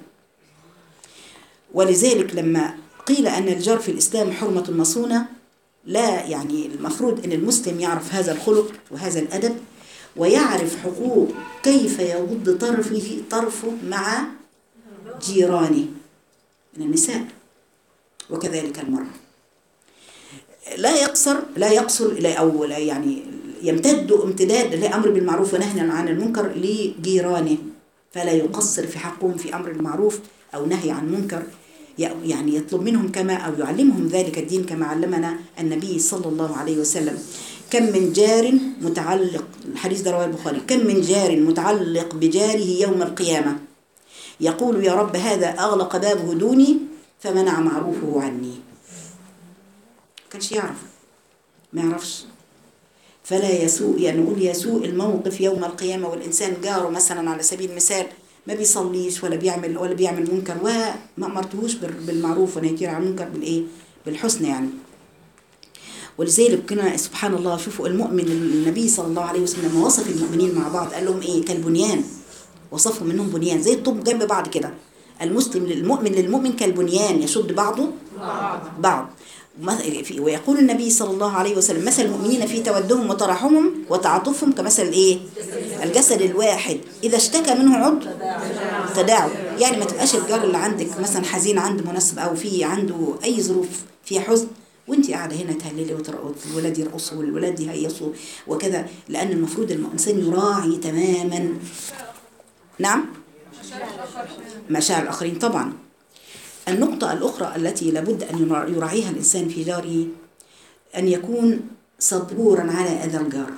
ولذلك لما قيل أن الجار في الإسلام حرمة مصونة، لا يعني المفروض أن المسلم يعرف هذا الخلق وهذا الأدب، ويعرف حقوق كيف يغض طرفه مع جيرانه من النساء، وكذلك المرأة. لا يقصر أو يعني يمتد امتداد لأمر بالمعروف ونهي عن المنكر لجيرانه، فلا يقصر في حقهم في أمر المعروف أو نهي عن منكر، يعني يطلب منهم كما أو يعلمهم ذلك الدين كما علمنا النبي صلى الله عليه وسلم. كم من جار متعلق، الحديث ده رواه البخاري، كم من جار متعلق بجاره يوم القيامة يقول: يا رب هذا أغلق بابه دوني فمنع معروفه عني. كانش يعرف، ما يعرفش. فلا يسوء، يعني نقول يسوء الموقف يوم القيامة والإنسان جاره مثلا على سبيل المثال ما بيصليش ولا بيعمل منكر، وما أمرتهوش بالمعروف ونهيتيه عن المنكر بالحسن يعني. ولذلك كنا سبحان الله، شوفوا المؤمن، النبي صلى الله عليه وسلم لما وصف المؤمنين مع بعض قال لهم ايه؟ كالبنيان، وصفهم منهم بنيان زي الطوب جنب بعض كده. المسلم للمؤمن كالبنيان يشد بعضه بعض. ويقول النبي صلى الله عليه وسلم: مثل المؤمنين في تودهم وتراحمهم وتعاطفهم كمثل الجسد الواحد إذا اشتكى منه عضو تداعوا. يعني ما تبقاش الجار اللي عندك مثلا حزين عنده مناسبة أو في عنده أي ظروف فيها حزن وانت قاعدة هنا تهللي والولاد يرقصوا والولاد يهيصوا وكذا، لأن المفروض الإنسان يراعي تماما نعم مشاعر الآخرين طبعا. النقطة الأخرى التي لابد أن يراعيها الإنسان في جاره أن يكون صبورا على أذى الجار،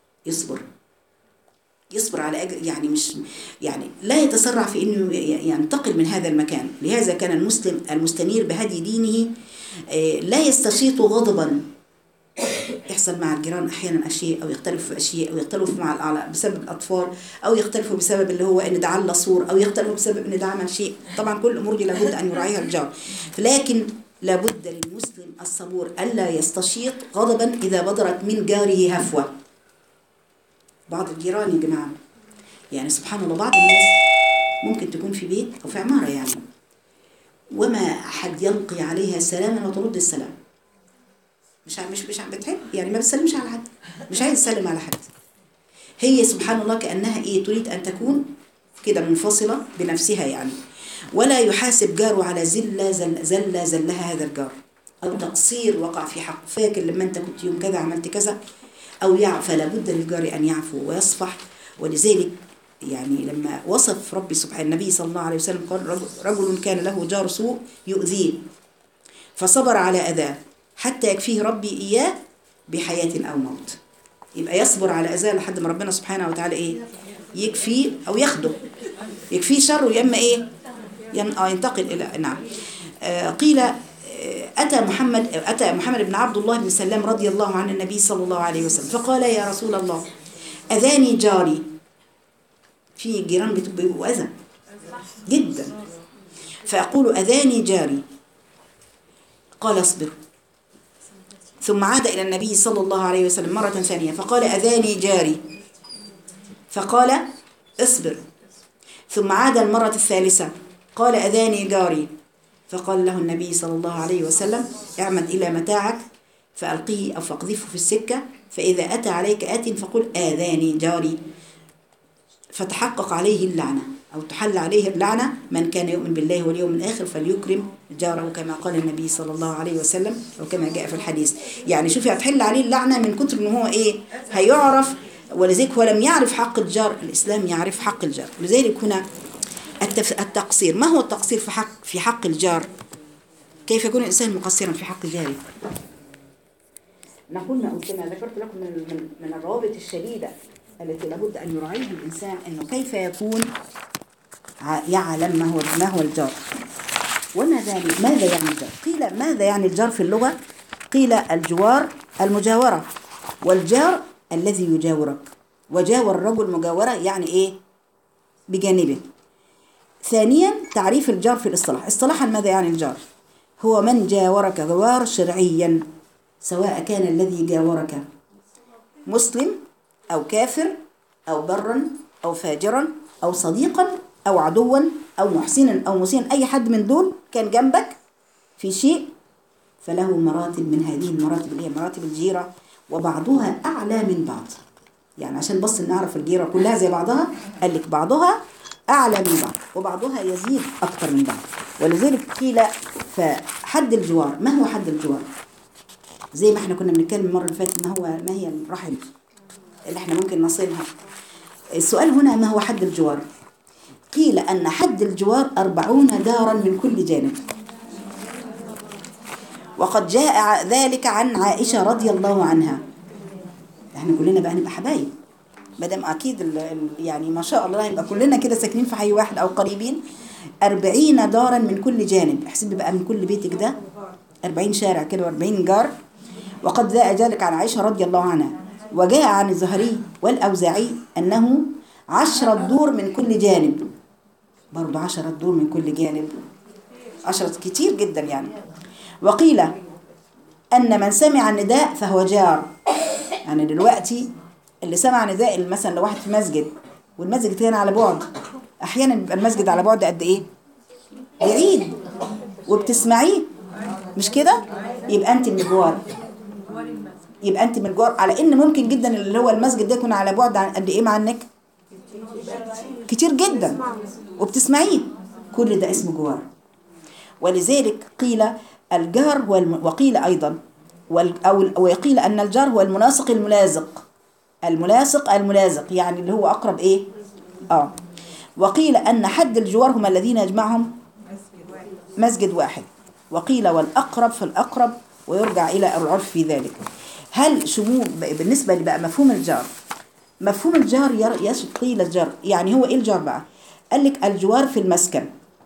يصبر على يعني مش يعني لا يتسرع في أنه ينتقل من هذا المكان. لهذا كان المسلم المستنير بهدي دينه لا يستشيط غضبا. يحصل مع الجيران أحيانا أشياء أو يختلفوا في أشياء أو يختلفوا بسبب الأطفال أو يختلفوا بسبب اللي هو إن ده على صور أو يختلفوا بسبب إن ده عمل شيء. طبعا كل الأمور دي لابد أن يراعيها الجار، لكن لابد للمسلم الصبور ألا يستشيط غضبا إذا بدرت من جاره هفوة. بعض الجيران يا جماعة يعني سبحان الله، بعض الناس ممكن تكون في بيت أو في عمارة يعني وما أحد يلقي عليها سلاما وترد السلام، مش بتحب يعني ما بتسلمش على حد، مش عايز تسلم على حد. هي سبحان الله كأنها تريد أن تكون كده منفصلة بنفسها يعني. ولا يحاسب جاره على زلها هذا الجار، أو تقصير وقع في حق، فاكر لما أنت كنت يوم كذا عملت كذا، أو يعفى. لابد للجار أن يعفو ويصفح. ولذلك يعني لما وصف ربي سبحانه النبي صلى الله عليه وسلم قال رجل كان له جار سوء يؤذيه فصبر على أذاه حتى يكفيه ربي إياه بحياة أو موت. يبقى يصبر على أذاه لحد ما ربنا سبحانه وتعالى إيه يكفيه أو ياخده، يكفيه شر، يا إما إيه ينتقل إلى نعم. قيل أتى محمد بن عبد الله بن سلام رضي الله عن النبي صلى الله عليه وسلم فقال يا رسول الله أذاني جاري. في جيران بيبقوا أذى جدا، فأقول أذاني جاري. قال اصبر. ثم عاد إلى النبي صلى الله عليه وسلم مرة ثانية فقال أذاني جاري، فقال اصبر. ثم عاد المرة الثالثة قال أذاني جاري، فقال له النبي صلى الله عليه وسلم اعمد إلى متاعك فألقيه أو فاقذفه في السكة، فإذا أتى عليك آت فقل آذاني جاري، فتحقق عليه اللعنة أو تحل عليه اللعنة. من كان يؤمن بالله واليوم الآخر فليكرم جاره كما قال النبي صلى الله عليه وسلم وكما جاء في الحديث. يعني شوفي هتحل عليه اللعنة من كتر إن هو إيه هيعرف. ولذلك هو لم يعرف حق الجار، الإسلام يعرف حق الجار. لذلك هنا التقصير. ما هو التقصير في حق الجار؟ كيف يكون الإنسان مقصرا في حق جاره؟ نقول ما ذكرت لكم من الروابط الشديدة التي لابد أن يراعيها الإنسان، أنه كيف يكون يعلم ما هو الجار ماذا يعني الجار. قيل ماذا يعني الجار في اللغة؟ قيل الجوار المجاورة، والجار الذي يجاورك، وجاور الرجل مجاورة يعني إيه بجانبه. ثانيا تعريف الجار في الاصطلاح. اصطلاحا ماذا يعني الجار؟ هو من جاورك جوار شرعيا، سواء كان الذي جاورك مسلم أو كافر أو برا أو فاجرا أو صديقا أو عدوا أو محسنا أو مسيئا، أي حد من دول كان جنبك في شيء فله مراتب من هذه المراتب اللي هي مراتب الجيرة، وبعضها أعلى من بعض. يعني عشان بس نعرف الجيرة كلها زي بعضها، قال لك بعضها أعلى من بعض وبعضها يزيد أكثر من بعض. ولذلك قيل فحد الجوار. ما هو حد الجوار؟ زي ما احنا كنا بنتكلم المرة اللي فاتت ما هي الرحم اللي احنا ممكن نصلها. السؤال هنا ما هو حد الجوار؟ قيل أن حد الجوار 40 دارا من كل جانب، وقد جاء ذلك عن عائشة رضي الله عنها. احنا كلنا بقى نبقى حبايب مادام أكيد يعني ما شاء الله يبقى كلنا كده ساكنين في حي واحد أو قريبين. 40 دارا من كل جانب، احسب بقى من كل بيتك ده 40 شارع كده و40 جار. وقد جاء ذلك عن عائشة رضي الله عنها. وجاء عن الزهري والأوزاعي أنه 10 دور من كل جانب، برضو 10 دور من كل جانب، 10 كتير جدا يعني. وقيل أن من سمع النداء فهو جار. يعني دلوقتي اللي سمع نداء مثلا لو واحد في مسجد والمسجد كان على بعد، أحيانا بيبقى المسجد على بعد قد إيه؟ بعيد وبتسمعيه مش كده؟ يبقى أنت من الجوار، يبقى أنت من الجوار. على إن ممكن جدا اللي هو المسجد ده يكون على بعد عن قد إيه عنك؟ كتير جدا وبتسمعيه، كل ده اسمه جوار. ولذلك قيل الجار وقيل أيضا وقيل أن الجار هو الملاصق الملازق يعني اللي هو أقرب إيه؟ وقيل أن حد الجوار هم الذين يجمعهم مسجد واحد. وقيل والأقرب فالأقرب، ويرجع إلى العرف في ذلك. هل شمول بالنسبة لبقى مفهوم الجار قيل الجار يعني هو إيه الجار بقى؟ قال لك الجوار في المسكن،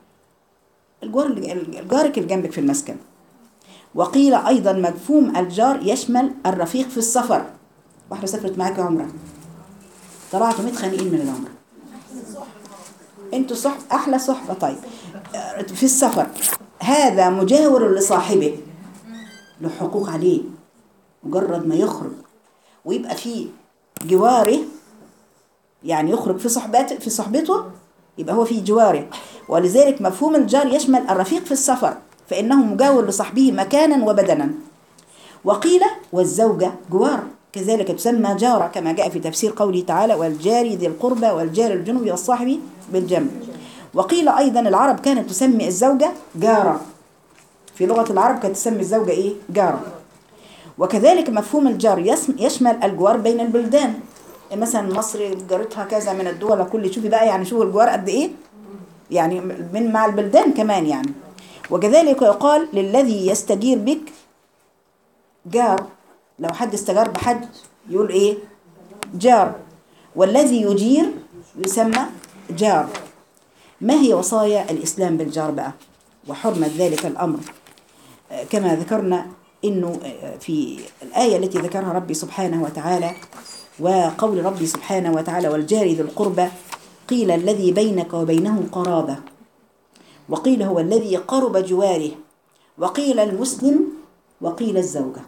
جارك اللي جنبك في المسكن. وقيل أيضا مفهوم الجار يشمل الرفيق في السفر. واحدة سافرت معاك عمرة، طلعتوا متخانقين من العمرة، انتوا أحلى صحبة، طيب في السفر هذا مجاور لصاحبه، له حقوق عليه. مجرد ما يخرج ويبقى في جواره، يعني يخرج في صحبته يبقى هو في جواره. ولذلك مفهوم الجار يشمل الرفيق في السفر، فإنه مجاور لصاحبه مكانا وبدنا. وقيل والزوجة جوار كذلك تسمى جارة، كما جاء في تفسير قوله تعالى والجار ذي القربى والجار الجنب والصاحب بالجمع. وقيل أيضا العرب كانت تسمي الزوجة جارة، في لغة العرب كانت تسمي الزوجة إيه؟ جارة. وكذلك مفهوم الجار يشمل الجوار بين البلدان، مثلا مصر جارتها كذا من الدول كل، شوفي بقى يعني شوفوا الجوار قد إيه، يعني من مع البلدان كمان يعني. وكذلك يقال للذي يستجير بك جار، لو حد استجار بحد يقول إيه؟ جار. والذي يجير يسمى جار. ما هي وصايا الإسلام بالجار بقى وحرمة ذلك الأمر؟ كما ذكرنا إنه في الآية التي ذكرها ربي سبحانه وتعالى، وقول ربي سبحانه وتعالى والجار ذي القربى، قيل الذي بينك وبينه قرابة، وقيل هو الذي قرب جواره، وقيل المسلم، وقيل الزوجة.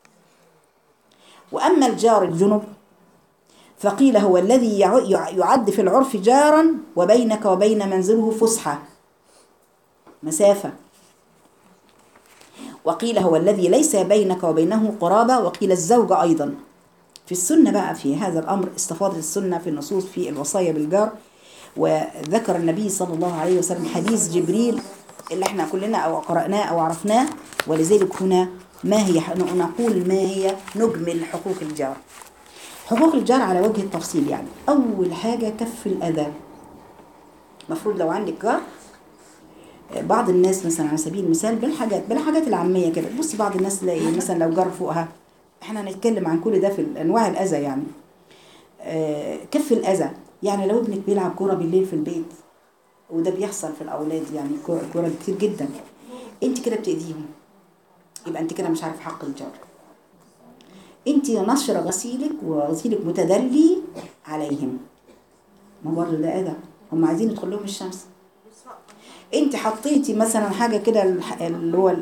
وأما الجار الجنب فقيل هو الذي يعد في العرف جارا وبينك وبين منزله فسحة، مسافة. وقيل هو الذي ليس بينك وبينه قرابة، وقيل الزوجة أيضا. في السنة بقى في هذا الأمر استفاضت السنة في النصوص في الوصايا بالجار. وذكر النبي صلى الله عليه وسلم حديث جبريل اللي احنا كلنا أو قرأناه أو عرفناه، ولذلك هنا ما هي نقول ما هي نجمل حقوق الجار. حقوق الجار على وجه التفصيل يعني. أول حاجة كف الأذى. مفروض لو عندك جار، بعض الناس مثلا على سبيل المثال بالحاجات العامية كده، بصي بعض الناس تلاقي مثلا لو جار فوقها، احنا هنتكلم عن كل ده في انواع الاذى يعني. كف الاذى يعني لو ابنك بيلعب كوره بالليل في البيت، وده بيحصل في الاولاد يعني، كوره كتير جدا، انت كده بتاذيهم، يبقى انت كده مش عارف حق الجار. انت نشر غسيلك وغسيلك متدلي عليهم، ما برضه ده اذى، هم عايزين يدخل لهم الشمس. انت حطيتي مثلا حاجه كده اللي هو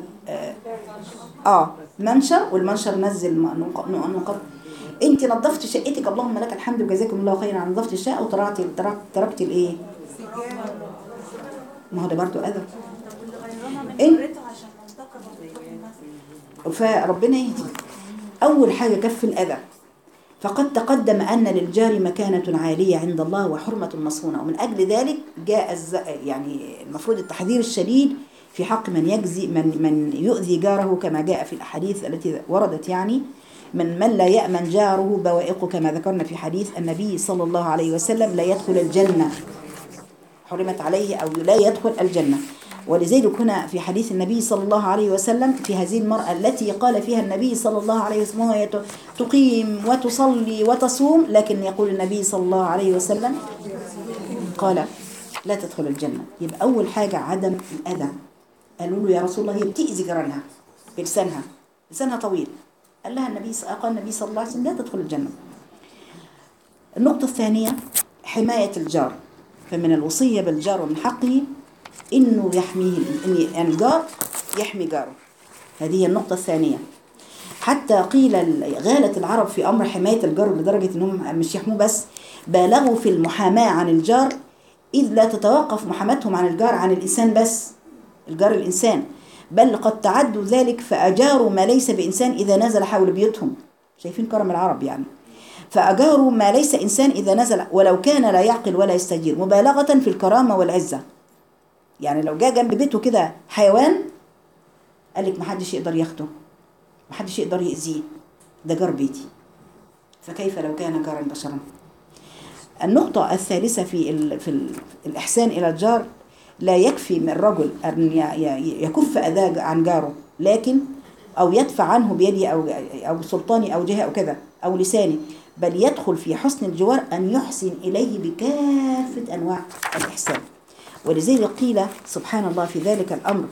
منشر، والمنشر نزل نقط. انت نظفتي شقتك، اللهم لك الحمد وجزاكم الله خيرا، نظفتي الشقه وتركتي الايه؟ ما هو ده برضه اذى. فربنا يهدي. اول حاجه كف الاذى. فقد تقدم ان للجار مكانه عاليه عند الله وحرمه مصونه، ومن اجل ذلك جاء يعني المفروض التحذير الشديد في حق من يؤذي جاره، كما جاء في الأحاديث التي وردت يعني من لا يأمن جاره بوائقه، كما ذكرنا في حديث النبي صلى الله عليه وسلم لا يدخل الجنة، حرمت عليه أو لا يدخل الجنة. ولذلك هنا في حديث النبي صلى الله عليه وسلم في هذه المرأة التي قال فيها النبي صلى الله عليه وسلم وهي تقيم وتصلي وتصوم، لكن يقول النبي صلى الله عليه وسلم قال لا تدخل الجنة. يبقى أول حاجة عدم الأذى. قالوا له يا رسول الله هي بتأذي جيرانها بلسانها، لسانها طويل. قال النبي صلى الله عليه وسلم لا تدخل الجنة. النقطة الثانية حماية الجار. فمن الوصية بالجار ومن حقه إنه يحميه، إن الجار يحمي جاره. هذه النقطة الثانية. حتى قيل غالت العرب في أمر حماية الجار لدرجة إنهم مش يحموه بس، بالغوا في المحاماة عن الجار، إذ لا تتوقف محاماتهم عن الجار عن الإنسان بس، الجار الإنسان، بل قد تعدوا ذلك فأجاروا ما ليس بإنسان إذا نزل حول بيوتهم. شايفين كرم العرب يعني. فأجاروا ما ليس إنسان إذا نزل ولو كان لا يعقل ولا يستجير، مبالغة في الكرامة والعزة. يعني لو جاء جنب بيته كده حيوان، قال لك محدش يقدر ياخده، محدش يقدر يأذيه، ده جار بيتي، فكيف لو كان جارا بشرا. النقطة الثالثة في الإحسان إلى الجار. لا يكفي من الرجل أن يكف أذى عن جاره، لكن أو يدفع عنه بيده أو سلطاني أو جهة أو كذا أو لساني، بل يدخل في حسن الجوار أن يحسن إليه بكافة أنواع الإحسان. ولذلك قيل سبحان الله في ذلك الأمر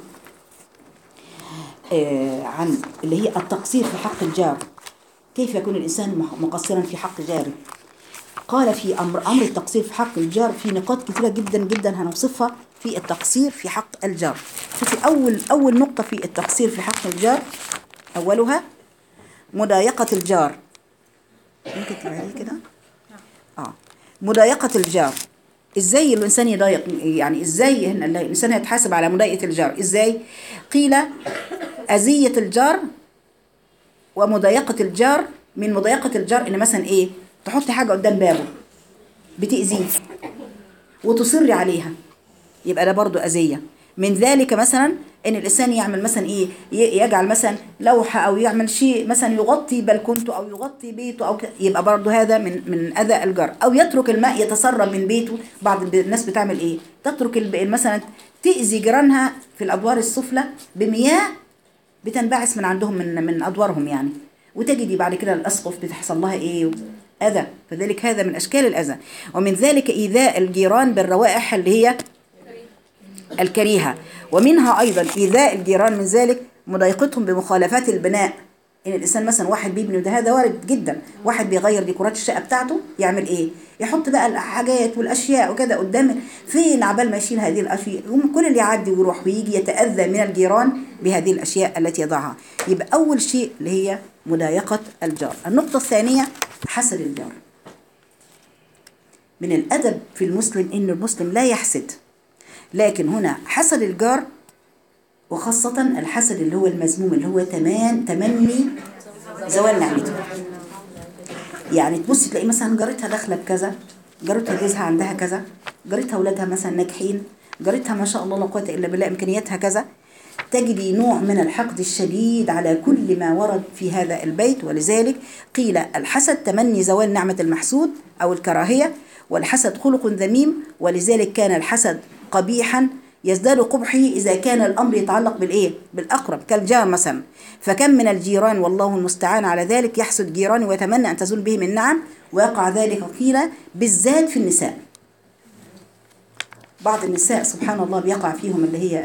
عن اللي هي التقصير في حق الجار. كيف يكون الإنسان مقصرا في حق جاره؟ قال في أمر التقصير في حق الجار في نقاط كثيرة جدا جدا هنوصفها في التقصير في حق الجار. شوفي أول نقطة في التقصير في حق الجار، أولها مضايقة الجار. ممكن تبعي كده؟ مضايقة الجار. إزاي الإنسان يضايق؟ يعني إزاي الإنسان يتحاسب على مضايقة الجار؟ إزاي؟ قيل أذية الجار ومضايقة الجار. من مضايقة الجار إن مثلا إيه؟ تحط حاجة قدام بابه بتأذيه، وتصري عليها، يبقى ده برضو أذية. من ذلك مثلا ان الانسان يعمل مثلا ايه، يجعل مثلا لوحه او يعمل شيء مثلا يغطي بلكونته او يغطي بيته او يبقى برضو هذا من اذى الجار. او يترك الماء يتسرب من بيته. بعض الناس بتعمل ايه، تترك مثلا تأذي جيرانها في الادوار السفلى بمياه بتنبعث من عندهم من ادوارهم يعني، وتجدي بعد كده الاسقف بتحصل لها ايه، اذى. فذلك هذا من اشكال الاذى. ومن ذلك ايذاء الجيران بالروائح اللي هي الكريهة. ومنها أيضا إيذاء الجيران من ذلك مضايقتهم بمخالفات البناء. إن الإنسان مثلا واحد بيبني، وده هذا وارد جدا، واحد بيغير ديكورات الشقة بتاعته، يعمل إيه، يحط بقى الحاجات والأشياء وكده قدام، فين عبال ما يشيل هذه الأشياء، كل اللي يعدي ويروح ويجي يتأذى من الجيران بهذه الأشياء التي يضعها. يبقى أول شيء اللي هي مضايقة الجار. النقطة الثانية حسد الجار. من الأدب في المسلم إن المسلم لا يحسد، لكن هنا حسد الجار، وخاصة الحسد اللي هو المذموم، اللي هو تمني زوال نعمته. يعني تبص تلاقي مثلا جارتها داخله بكذا، جارتها جوزها عندها كذا، جارتها اولادها مثلا ناجحين، جارتها ما شاء الله لا قوه الا بالله امكانياتها كذا، تجري نوع من الحقد الشديد على كل ما ورد في هذا البيت. ولذلك قيل الحسد تمني زوال نعمة المحسود أو الكراهية، والحسد خلق ذميم. ولذلك كان الحسد قبيحا يزداد قبحه إذا كان الأمر يتعلق بالإيه؟ بالأقرب كالجار مثلا. فكم من الجيران والله المستعان على ذلك يحسد جيرانه ويتمنى أن تزول بهم النعم، ويقع ذلك قيل بالذات في النساء. بعض النساء سبحان الله بيقع فيهم اللي هي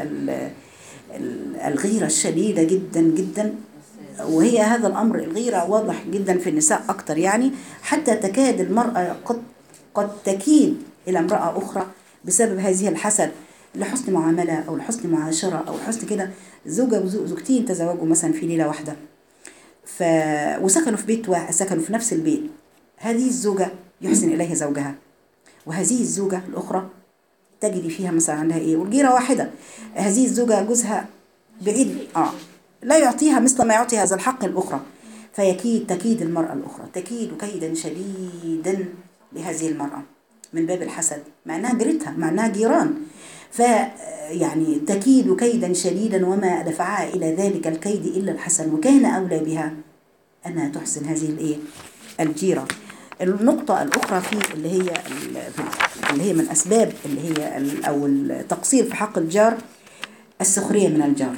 الغيرة الشديدة جدا جدا. وهي هذا الأمر الغيرة واضح جدا في النساء أكتر يعني، حتى تكاد المرأة قد تكيد إلى امرأة أخرى بسبب هذه الحسد، لحسن معاملة أو لحسن معاشرة أو لحسن كده. زوجة وزوجتين تزوجوا مثلا في ليلة واحدة، وسكنوا في بيت واحد، سكنوا في نفس البيت. هذه الزوجة يحسن إليها زوجها، وهذه الزوجة الأخرى تجري فيها مثلا عندها إيه، والجيرة واحدة. هذه الزوجة جوزها بعيد لا يعطيها مثل ما يعطي هذا الحق الأخرى، تكيد المرأة الأخرى، تكيد كيدا شديدا لهذه المرأة من باب الحسد، مع أنها جيرتها، مع أنها جيران. يعني تكيد كيدا شديدا، وما دفعها إلى ذلك الكيد إلا الحسن، وكان أولى بها أنها تحسن هذه الجيرة. النقطة الأخرى في اللي هي من أسباب اللي هي أو التقصير في حق الجار، السخرية من الجار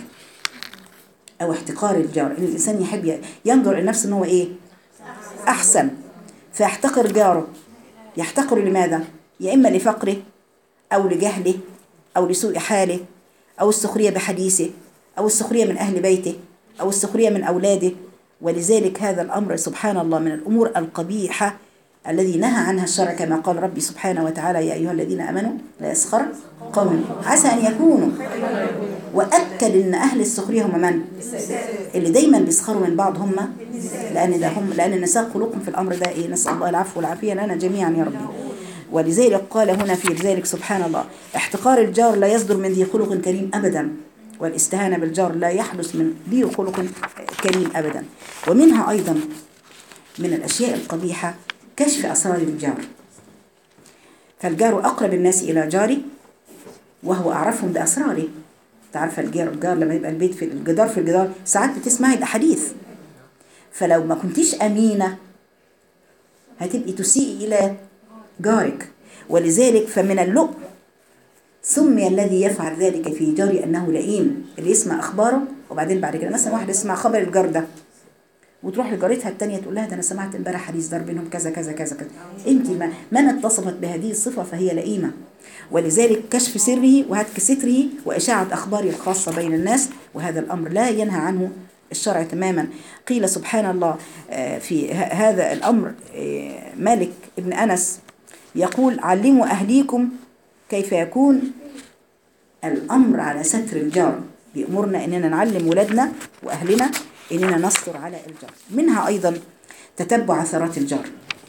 أو احتقار الجار. إن الإنسان يحب ينظر إلى نفسه أنه إيه أحسن، فيحتقر جاره. يحتقر لماذا؟ يا إما لفقره أو لجهله أو لسوء حاله أو السخرية بحديثه أو السخرية من أهل بيته أو السخرية من أولاده. ولذلك هذا الأمر سبحان الله من الأمور القبيحة الذي نهى عنها الشرع، كما قال ربي سبحانه وتعالى: يا أيها الذين آمنوا لا يسخر قوم عسى أن يكونوا. وأكد أن أهل السخرية هم من؟ اللي دايما بيسخروا من بعض هم، لأن النساء خلقهم في الأمر ده إيه؟ نسأل الله العفو والعافية لنا جميعا يا ربي. ولذلك قال هنا في ذلك سبحان الله: احتقار الجار لا يصدر من ذي خلق كريم أبدا، والاستهانة بالجار لا يحدث من ذي خلق كريم أبدا. ومنها أيضا من الأشياء القبيحة كشف أسرار الجار. فالجار أقرب الناس إلى جاري وهو أعرفهم بأسراره. تعرف الجار لما يبقى البيت في الجدار ساعات بتسمعي الأحاديث، فلو ما كنتيش أمينة هتبقي تسيئي إلى جارك. ولذلك فمن اللؤم سمي الذي يفعل ذلك في جاري أنه لئيم، اللي يسمع أخباره وبعدين بعد كده مثلا واحدة يسمع خبر الجار ده وتروح لجارتها التانية تقول لها: ده أنا سمعت امبارح حديث دار بينهم كذا كذا كذا كذا. أنت من اتصفت بهذه الصفة فهي لئيمة. ولذلك كشف سره وهتك ستره وإشاعة أخباره الخاصة بين الناس، وهذا الأمر لا ينهى عنه الشرع تماما. قيل سبحان الله في هذا الأمر، مالك ابن أنس يقول: علموا أهليكم كيف يكون الأمر على ستر الجار. بيأمرنا أننا نعلم ولادنا وأهلنا أننا نستر على الجار. منها أيضا تتبع عثرات الجار،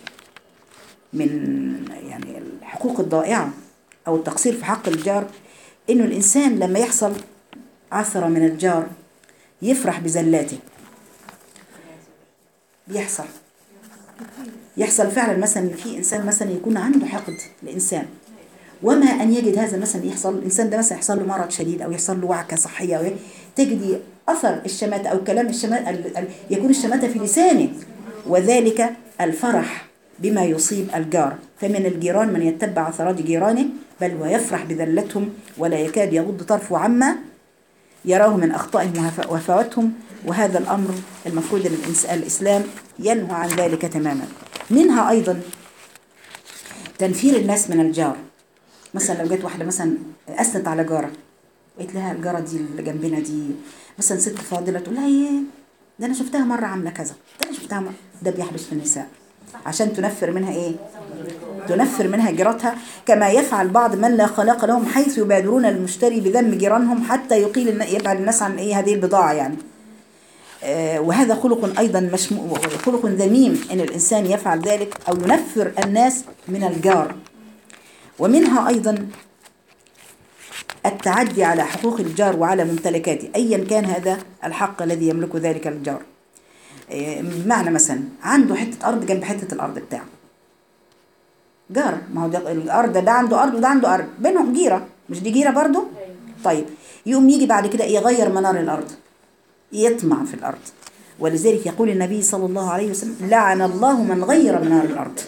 من يعني الحقوق الضائعة أو التقصير في حق الجار، إنه الإنسان لما يحصل عثرة من الجار يفرح بزلاته. يحصل فعلا مثلا في إنسان مثلا يكون عنده حقد لإنسان وما أن يجد هذا مثلا يحصل الإنسان ده مثلا يحصل له مرض شديد أو يحصل له وعكة صحية أو تجدي أثر الشماتة أو كلام الشماتة يكون الشماتة في لسانه، وذلك الفرح بما يصيب الجار. فمن الجيران من يتبع عثرات جيرانه بل ويفرح بذلتهم ولا يكاد يغض طرفه عما يراه من أخطائهم وهفواتهم، وهذا الأمر المفروض أن الإسلام ينهى عن ذلك تماما. منها أيضا تنفير الناس من الجار. مثلا لو جت واحدة مثلا أثنت على جارة، قلت لها الجارة دي اللي جنبنا دي مثلا ست فاضلة، تقول لها ايه ده أنا شفتها مرة عاملة كذا، ده أنا شفتها مرة. ده بيحدث في النساء عشان تنفر منها ايه؟ تنفر منها جيرتها، كما يفعل بعض من لا خلاق لهم حيث يبادرون المشتري بذم جيرانهم حتى يبعد الناس عن ايه هذه البضاعة يعني. وهذا خلق أيضا خلق ذميم إن الإنسان يفعل ذلك أو ينفر الناس من الجار. ومنها أيضا التعدي على حقوق الجار وعلى ممتلكاته أيا كان هذا الحق الذي يملك ذلك الجار. بمعنى مثلا عنده حتة أرض جنب حتة الأرض بتاعه، جار، ما هو ده الأرض ده عنده أرض وده عنده أرض، بينهم جيرة، مش دي جيرة برضو؟ طيب يقوم يجي بعد كده يغير منار الأرض، يطمع في الأرض. ولذلك يقول النبي صلى الله عليه وسلم لعن الله من غير منار الأرض.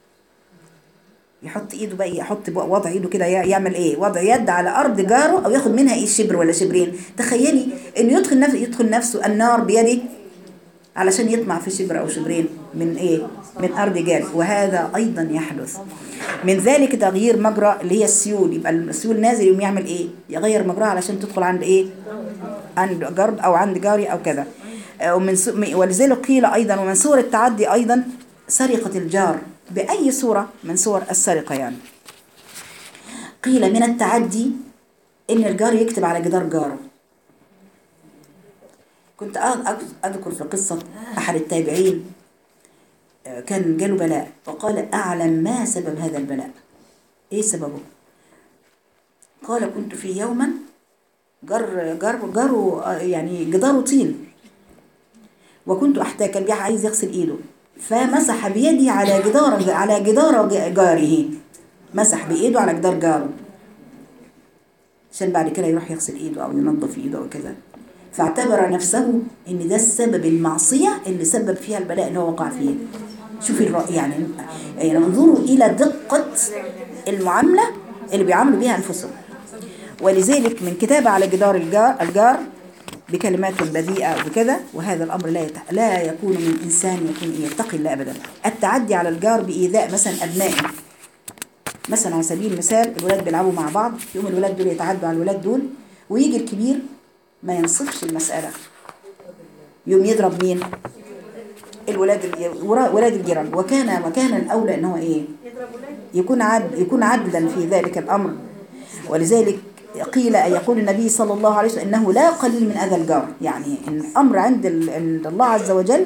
يحط ايده بقى، يحط وضع ايده كده، يعمل ايه؟ وضع يد على ارض جاره او ياخد منها ايه شبر ولا شبرين. تخيلي انه يدخل نفسه النار بيده علشان يطمع في شبر او شبرين من ايه؟ من ارض جاره. وهذا ايضا يحدث. من ذلك تغيير مجرى اللي هي السيول، يبقى السيول نازل يقوم يعمل ايه؟ يغير مجراها علشان تدخل عند ايه؟ عند جرب او عند جاري او كذا. ولذلك قيل ايضا ومن صور التعدي ايضا سرقة الجار بأي صورة من صور السرقة يعني. قيل من التعدي إن الجار يكتب على جدار جاره. كنت أذكر في قصة أحد التابعين كان جاله بلاء وقال أعلم ما سبب هذا البلاء. إيه سببه؟ قال كنت في يوما جاره يعني جداره طين، وكنت أحتاج، كان عايز يغسل إيده فمسح بيدي على جدار جاره، مسح بإيده على جدار جاره عشان بعد كده يروح يغسل إيده أو ينظف إيده وكذا. فاعتبر نفسه إن ده السبب المعصية اللي سبب فيها البلاء اللي هو وقع فيه. شوفي الرأي يعني انظروا إلى دقة المعاملة اللي بيعاملوا بها أنفسهم. ولذلك من كتابة على جدار الجار بكلمات بذيئة وكذا، وهذا الأمر لا يكون من إنسان يكون يتقي الله أبدا. التعدي على الجار بإيذاء مثلا أبنائه، مثلا على سبيل المثال الولاد بيلعبوا مع بعض، يوم الولاد دول يتعدوا على الولاد دول ويجي الكبير ما ينصفش المسألة، يوم يضرب مين؟ ولاد الجيران. وكان الأولى إنه إيه؟ يكون عدلا في ذلك الأمر. ولذلك قيل يقول النبي صلى الله عليه وسلم إنه لا قليل من أذى الجار، يعني الأمر عند الله عز وجل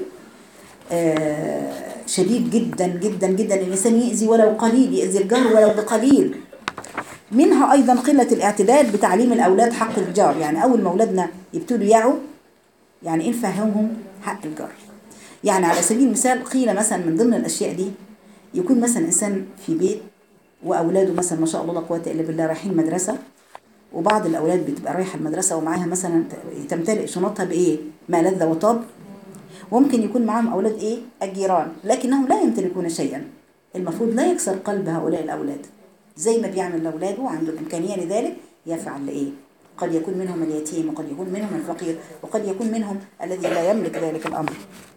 شديد جدا جدا جدا. الإنسان يأذي ولو قليل، يأذي الجار ولو بقليل. منها أيضا قلة الاعتداد بتعليم الأولاد حق الجار، يعني أول ما أولادنا يبتدوا يعوا يعني إيه نفهمهم حق الجار. يعني على سبيل المثال قيل مثلا من ضمن الأشياء دي يكون مثلا إنسان في بيت وأولاده مثلا ما شاء الله لا قوة إلا بالله رايحين مدرسة، وبعض الأولاد بتبقى رايحة المدرسة ومعاها مثلا تمتلئ شنطها بإيه؟ ما لذ وطاب. وممكن يكون معاهم أولاد إيه؟ الجيران، لكنهم لا يمتلكون شيئا. المفروض لا يكسر قلب هؤلاء الأولاد، زي ما بيعمل لأولاده وعنده الإمكانية لذلك يفعل لإيه؟ قد يكون منهم اليتيم وقد يكون منهم الفقير وقد يكون منهم الذي لا يملك ذلك الأمر.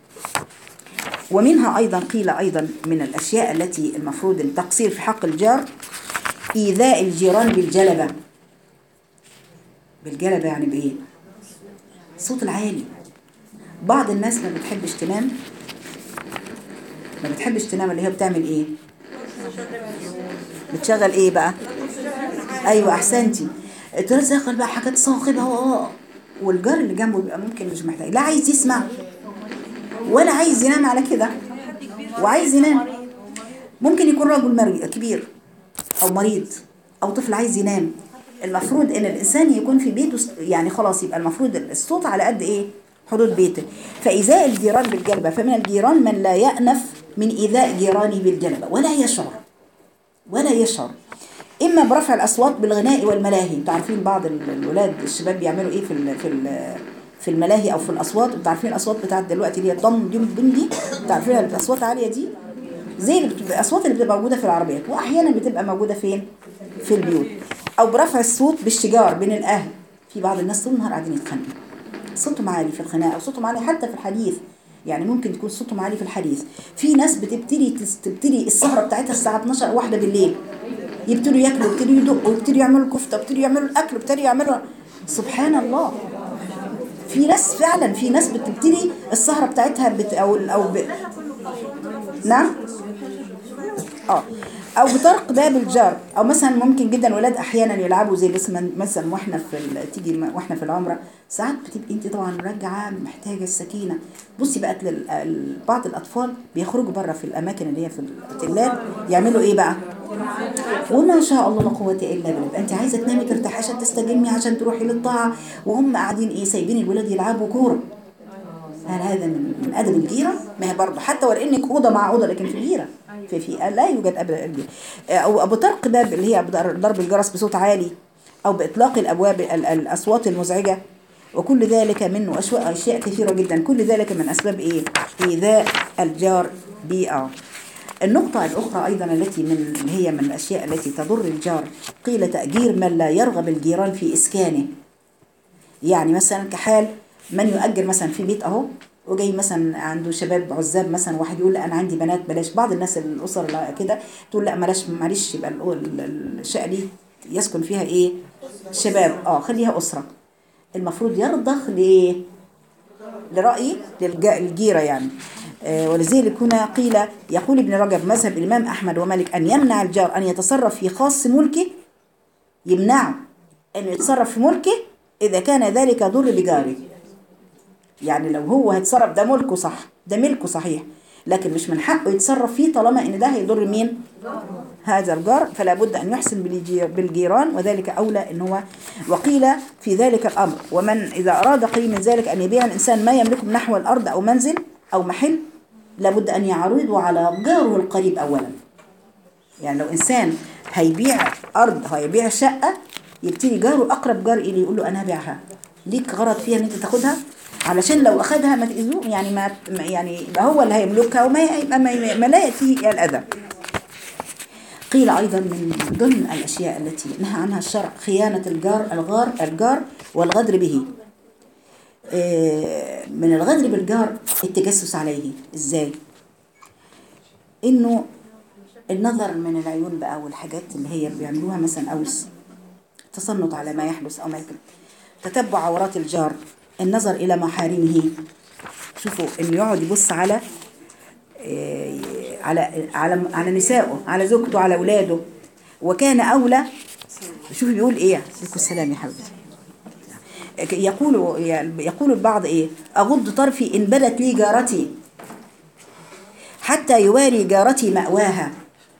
ومنها أيضا قيل أيضا من الأشياء التي المفروض التقصير في حق الجار إيذاء الجيران بالجلبة. بالجلبة يعني بإيه؟ صوت العالي. بعض الناس ما بتحبش تنام، اللي هي بتعمل إيه؟ بتشغل إيه بقى؟ أيوة أحسنتي، تشغل بقى حاجات صاخبة والجار اللي جنبه بيبقى ممكن مش محتاج، لا عايز يسمع ولا عايز ينام على كده، وعايز ينام. ممكن يكون رجل كبير أو مريض أو طفل عايز ينام. المفروض ان الانسان يكون في بيته يعني خلاص، يبقى المفروض الصوت على قد ايه؟ حدود بيته. فإيذاء الجيران بالجلبة، فمن الجيران من لا يأنف من إيذاء جيرانه بالجلبة ولا يشعر. إما برفع الأصوات بالغناء والملاهي. انتوا عارفين بعض الولاد الشباب بيعملوا إيه في الملاهي أو في الأصوات. انتوا عارفين الأصوات بتاعت دلوقتي اللي هي الضم دي دي، انتوا عارفين الأصوات عالية دي، زي الأصوات اللي بتبقى موجودة في العربيات، وأحيانا بتبقى موجودة فين؟ في البيوت. أو برفع الصوت بالشجار بين الأهل. في بعض الناس طول النهار قاعدين يتخانقوا، صوتهم عالي في الخناقة، أو صوتهم عالي حتى في الحديث. يعني ممكن تكون صوتهم عالي في الحديث. في ناس بتبتدي السهرة بتاعتها الساعة 12 واحدة بالليل، يبتدوا ياكلوا، يبتدوا يدقوا، يبتدوا يعملوا كفتة، يبتدوا يعملوا الأكل، يبتدوا يعملوا. سبحان الله. في ناس فعلا، في ناس بتبتدي السهرة بتاعتها نعم. او بطرق باب الجار. او مثلا ممكن جدا ولاد احيانا يلعبوا زي مثلا واحنا واحنا في العمره، ساعات بتبقي انت طبعا راجعه محتاجه السكينه. بصي بقى بعض الاطفال بيخرجوا بره في الاماكن اللي هي في الاوتيلات، يعملوا ايه بقى؟ وما شاء الله لا قوه الا بالله. انت عايزه تنامي ترتاحي عشان تستجمي عشان تروحي للطاعه، وهم قاعدين ايه سايبين الولاد يلعبوا كوره. هل هذا من ادب الجيره؟ ما هي برضه حتى ولانك اوضه مع اوضه، لكن في جيره في لا يوجد ابدا الجيره. او بطرق باب اللي هي ضرب الجرس بصوت عالي، او باطلاق الابواب الاصوات المزعجه، وكل ذلك منه اشياء كثيره جدا. كل ذلك من اسباب ايه؟ ايذاء الجار بيئه. النقطة الأخرى أيضا التي هي من الأشياء التي تضر الجار، قيل تأجير من لا يرغب الجيران في إسكانه. يعني مثلا كحال من يؤجر مثلا في بيت اهو، وجاي مثلا عنده شباب عزاب مثلا، واحد يقول لا انا عندي بنات بلاش. بعض الناس الاسر اللي كده تقول لا بلاش، معلش يبقى الشقه دي يسكن فيها ايه؟ شباب، خليها اسره. المفروض يرضخ لرأي الجيرة يعني. ولذلك هنا قيل، يقول ابن رجب مذهب الإمام أحمد ومالك أن يمنع الجار أن يتصرف في خاص ملكه، يمنعه أن يتصرف في ملكه إذا كان ذلك ضر بجاره. يعني لو هو هيتصرف ده ملكه صح، ده ملكه صحيح، لكن مش من حقه يتصرف فيه طالما ان ده هيضر مين؟ هذا الجار. فلا بد ان يحسن بالجيران، وذلك اولى ان هو. وقيل في ذلك الامر ومن اذا اراد قيل من ذلك ان يبيع الانسان ما يملكه نحو الارض او منزل او محل، لابد ان يعرضه على جاره القريب اولا. يعني لو انسان هيبيع ارض، هيبيع شقه، يبتدي جاره اقرب جار اليه يقول له انا هبيعها، ليك غرض فيها ان انت تاخدها؟ علشان لو اخدها ما تاذوه، يعني ما يعني يبقى هو اللي هيملكها وما يبقى ما لا ياتيه الاذى. قيل ايضا من ضمن الاشياء التي نهى عنها الشرع خيانه الجار والغدر به. من الغدر بالجار التجسس عليه. ازاي؟ انه النظر من العيون بقى، والحاجات اللي هي بيعملوها مثلا، او التصنت على ما يحدث، او ما يكون تتبع عورات الجار، النظر إلى محارمه. شوفوا إنه يقعد يبص على نسائه، على زوجته، على أولاده. وكان أولى. شوفوا بيقول إيه؟ عليكم السلام يا حبيبتي. يقول البعض إيه؟ أغض طرفي إن بدت لي جارتي حتى يواري جارتي مأواها.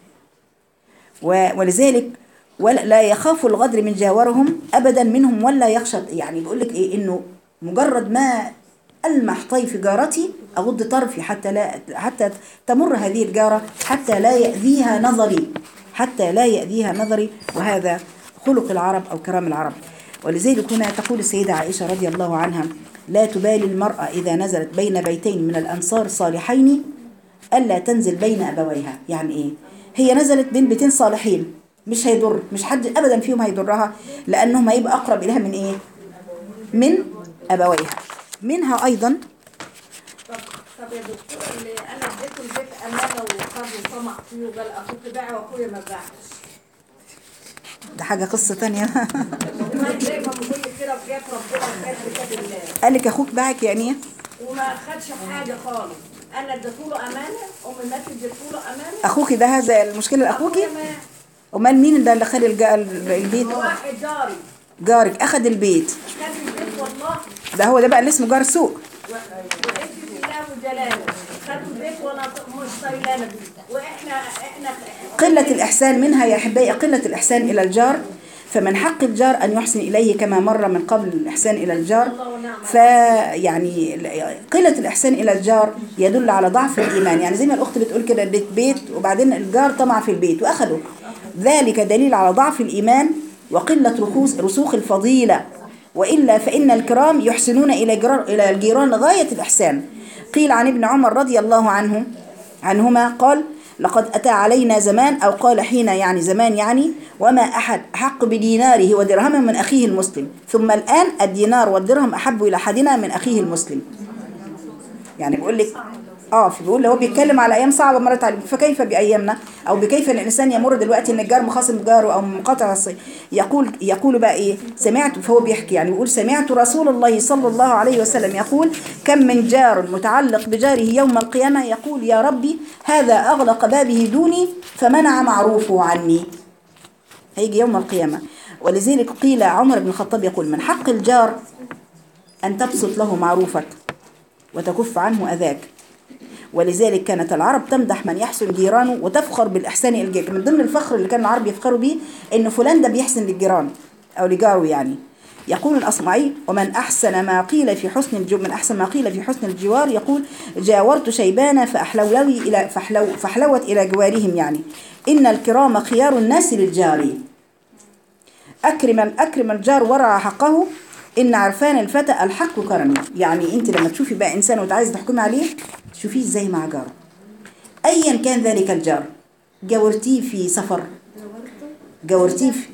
ولذلك ولا يخاف الغدر من جاورهم أبدا منهم، ولا يخشى. يعني بيقول لك إيه؟ إنه مجرد ما ألمح طيف جارتي أغض طرفي حتى تمر هذه الجارة، حتى لا يأذيها نظري. وهذا خلق العرب أو كرام العرب. ولذلك هنا تقول السيدة عائشة رضي الله عنها: لا تبالي المرأة إذا نزلت بين بيتين من الأنصار صالحين ألا تنزل بين أبويها. يعني إيه؟ هي نزلت بين بيتين صالحين، مش هيضر، مش حد أبدا فيهم هيضرها، لأنهم هيبقى أقرب إليها من إيه؟ من أبويها. منها أيضا. طب يا دكتور، اللي أنا اديته البيت أمانة وخد وطمع فيه وقال أخوك باع وأخويا ما باعش، ده حاجة قصة تانية. زي ما بقول لك كده بجد ربنا بجد بجد الله. قال لك أخوك باعك يعني إيه؟ وما خدش حاجة خالص. أنا اديته له أمانة، أمي ماتت اديته له أمانة. أخوك ده هذا المشكلة لأخوكي؟ أمال مين ده اللي خد البيت؟ واحد جارك أخد البيت. خد البيت والله. ده هو ده بقى اللي اسمه جار سوء. وعزة الله وجلاله خدوا البيت وأنا مش طايلانة بيه. وإحنا قلة الإحسان منها يا أحبائي، قلة الإحسان إلى الجار. فمن حق الجار أن يحسن إليه كما مر من قبل الإحسان إلى الجار. فيعني قلة الإحسان إلى الجار يدل على ضعف الإيمان. يعني زي ما الأخت بتقول كده، اديت بيت وبعدين الجار طمع في البيت وأخده، ذلك دليل على ضعف الإيمان وقلة رسوخ الفضيلة، وإلا فإن الكرام يحسنون إلى الجيران غاية الإحسان. قيل عن ابن عمر رضي الله عنهما قال: لقد أتى علينا زمان، أو قال حين يعني زمان يعني، وما أحد أحق بديناره ودرهمه من أخيه المسلم، ثم الآن الدينار والدرهم أحب إلى أحدنا من أخيه المسلم. يعني بيقول لك بيقول هو بيتكلم على ايام صعبه مرت عليه، فكيف بايامنا، او بكيف الانسان يمر دلوقتي ان الجار مخاصم جاره او مقاطع يقول بقى ايه؟ سمعت، فهو بيحكي يعني بيقول: سمعت رسول الله صلى الله عليه وسلم يقول: كم من جار متعلق بجاره يوم القيامه يقول: يا ربي هذا اغلق بابه دوني فمنع معروفه عني. هيجي يوم القيامه. ولذلك قيل عمر بن الخطاب يقول: من حق الجار ان تبسط له معروفك وتكف عنه اذاك. ولذلك كانت العرب تمدح من يحسن جيرانه وتفخر بالإحسان إلى الجيران. من ضمن الفخر اللي كان العرب يفخروا به إن فلان ده بيحسن للجيران أو لجاره يعني. يقول الأصمعي: ومن أحسن ما قيل في حسن من أحسن ما قيل في حسن الجوار يقول: جاورت شيبان فحلوت إلى جوارهم، يعني إن الكرام خيار الناس للجار. أكرم الجار ورع حقه، إن عرفان الفتى الحق كرمه. يعني أنت لما تشوفي بقى إنسان وتعايز تحكمي عليه شوفيه إزاي مع جاره أيا كان ذلك الجار. جاورتيه في سفر، جاورتيه في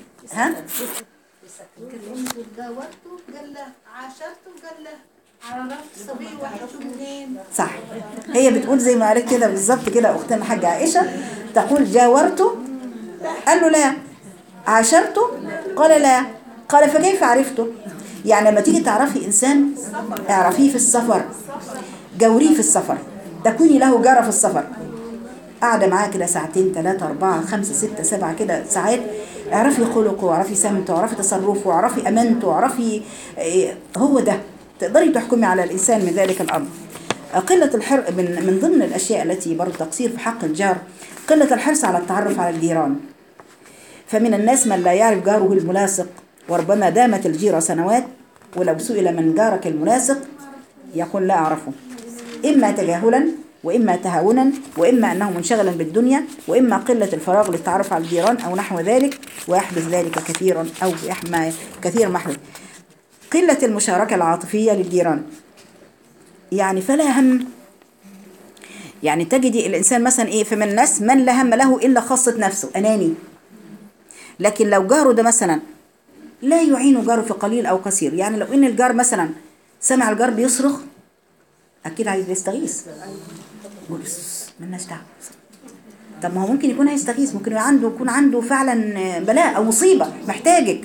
جاورته قال له عاشرته قال له عرفت صبي وحشته منين. صح، هي بتقول زي ما قالت كده بالظبط كده أختنا الحاجة عائشة، تقول: جاورته قال له لا، عاشرته قال لا، قال فكيف عرفته؟ يعني لما تيجي تعرفي إنسان اعرفيه في السفر، جاوريه في السفر، تكوني له جارة في السفر، قاعدة معاه كده ساعتين 3 4 5 6 7 كده ساعات، اعرفي خلقه واعرفي سمته واعرفي تصرفه واعرفي أمانته واعرفي هو ده تقدري تحكمي على الإنسان من ذلك الأمر. قلة الحرص من ضمن الأشياء التي برضو تقصير في حق الجار، قلة الحرص على التعرف على الجيران. فمن الناس من لا يعرف جاره الملاصق، وربما دامت الجيرة سنوات ولو سئل من جارك الملاصق يقول لا أعرفه، إما تجاهلا وإما تهاونا وإما أنه منشغلا بالدنيا وإما قلة الفراغ للتعرف على الجيران أو نحو ذلك، ويحدث ذلك كثيرا أو كثير محدث. قلة المشاركة العاطفية للجيران، يعني فلا هم، يعني تجدي الإنسان مثلا إيه، فمن الناس من لا هم له إلا خاصة نفسه، أناني. لكن لو جاره ده مثلا لا يعين جاره في قليل أو كثير، يعني لو إن الجار مثلا سمع الجار بيصرخ أكيد عايز يستغيث، يقول مالناش دعوة. طب ما هو ممكن يكون هيستغيث، ممكن يكون عنده فعلا بلاء أو مصيبة محتاجك،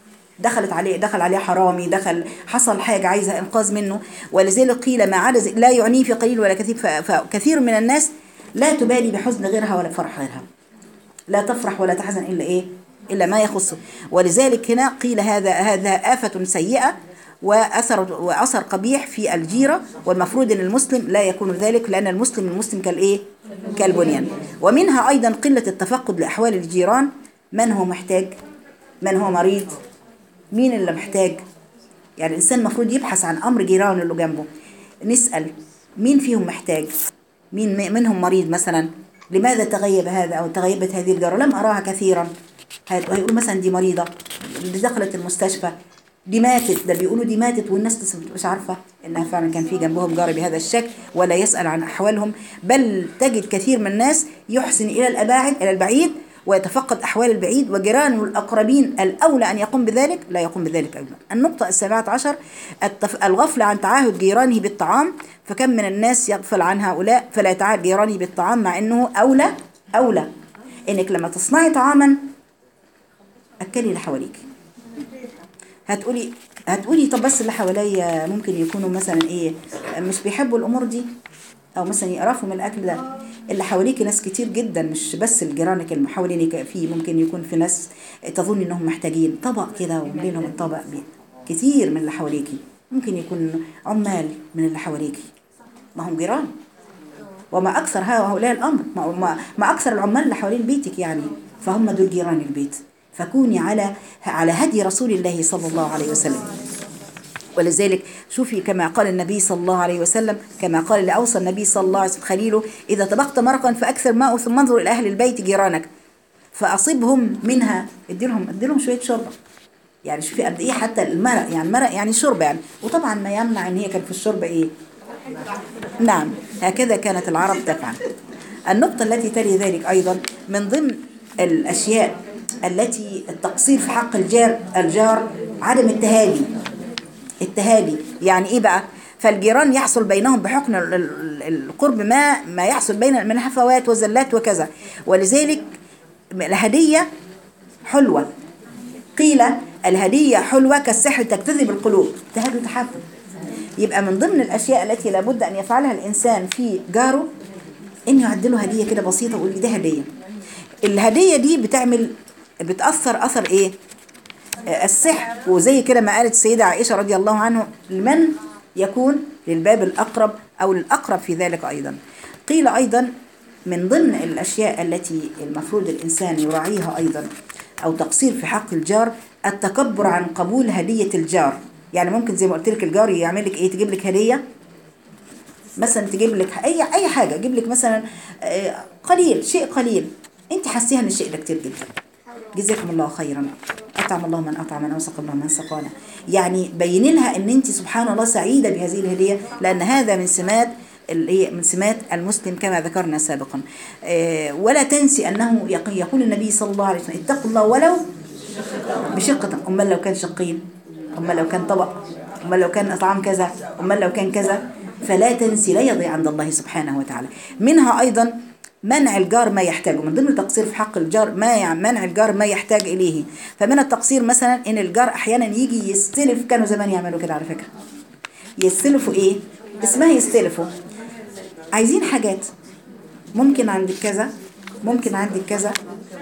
دخل عليه حرامي، حصل حاجة عايزة إنقاذ منه. ولذلك قيل ما عدا لا يعنيه في قليل ولا كثير، فكثير من الناس لا تبالي بحزن غيرها ولا بفرح غيرها، لا تفرح ولا تحزن إلا ما يخصه. ولذلك هنا قيل هذا آفة سيئة وأثر قبيح في الجيرة، والمفروض أن المسلم لا يكون ذلك، لأن المسلم كالبنيان. ومنها أيضا قلة التفقد لأحوال الجيران، من هو محتاج، من هو مريض، مين اللي محتاج. يعني الإنسان المفروض يبحث عن أمر جيرانه اللي جنبه، نسأل مين فيهم محتاج، مين منهم مريض مثلا، لماذا تغيب هذا أو تغيبت هذه الجارة، لم أراها كثيرا، هيقولوا مثلا دي مريضة، دي دخلت المستشفى، دي ماتت، ده بيقولوا دي ماتت، والناس مش عارفة إنها فعلا كان في جنبهم جار بهذا الشكل ولا يسأل عن أحوالهم. بل تجد كثير من الناس يحسن إلى البعيد ويتفقد أحوال البعيد، وجيرانه الأقربين الأولى أن يقوم بذلك لا يقوم بذلك أيضا. النقطة 17 الغفلة عن تعاهد جيرانه بالطعام، فكم من الناس يغفل عن هؤلاء فلا يتعاهد جيرانه بالطعام، مع أنه أولى إنك لما تصنعي طعاما أكلي اللي حواليك. هتقولي طب بس اللي حواليا ممكن يكونوا مثلا مش بيحبوا الأمور دي، أو مثلا يقرفوا من الأكل ده. اللي حواليك ناس كتير جدا، مش بس الجيرانك اللي حوالينك، ممكن يكون في ناس تظن إنهم محتاجين طبق كده وبينهم الطبق كتير من اللي حواليكي، ممكن يكون عمال من اللي حواليكي، ما هم جيران. وما أكثر هؤلاء الأمر، ما أكثر العمال اللي حوالين بيتك يعني، فهم دول جيران البيت. فكوني على هدي رسول الله صلى الله عليه وسلم. ولذلك شوفي كما قال النبي صلى الله عليه وسلم، كما قال اللي أوصى النبي صلى الله عليه وسلم خليله: إذا طبخت مرقا فأكثر ماءه ثم انظر إلى أهل البيت جيرانك، فأصيبهم منها، اديلهم شوية شوربة. يعني شوفي قد ايه حتى المرق، يعني مرق يعني شوربة يعني، وطبعا ما يمنع ان هي كان في الشوربة ايه. نعم، هكذا كانت العرب تفعل. النقطة التي تلي ذلك أيضا من ضمن الأشياء التي التقصير في حق الجار عدم التهادي. يعني إيه بقى؟ فالجيران يحصل بينهم بحكم القرب ما يحصل بين من هفوات وزلات وكذا، ولذلك الهدية حلوة. قيل الهدية حلوة كالسحر تجتذب القلوب، تهدي وتحب. يبقى من ضمن الأشياء التي لابد أن يفعلها الإنسان في جاره إن يعدله هدية كده بسيطة ويقول لي ده هدية. الهدية دي بتأثر أثر إيه؟ السحر. وزي كده ما قالت السيدة عائشة رضي الله عنه، لمن يكون للباب الأقرب أو الأقرب في ذلك أيضا. قيل أيضا من ضمن الأشياء التي المفروض الإنسان يراعيها أيضا أو تقصير في حق الجار التكبر عن قبول هدية الجار. يعني ممكن زي ما قلت لك الجار يعمل لك إيه، تجيب لك هدية مثلا، تجيب لك أي حاجة، تجيب لك مثلا شيء قليل أنت حسيها إن الشيء ده كتير جدا، جزاكم الله خيرا، أطعم الله من أطعمنا وسق الله من سقانا. يعني بين لها إن أنت سبحان الله سعيدة بهذه الهدية، لأن هذا من سمات المسلم كما ذكرنا سابقا. ولا تنسي أنه يقول النبي صلى الله عليه وسلم اتقوا الله ولو بشقة. أما لو كان شقين، أما لو كان طبق، أما لو كان أطعام كذا، أما لو كان كذا. فلا تنسي، لا يضيع عند الله سبحانه وتعالى. منها أيضا منع الجار ما يحتاجه. من ضمن التقصير في حق الجار منع الجار ما يحتاج إليه. فمن التقصير مثلا إن الجار أحيانا يجي يستلف، كانوا زمان يعملوا كده على فكرة، يستلفوا إيه؟ اسمها يستلفوا، عايزين حاجات، ممكن عندك كذا، ممكن عندك كذا.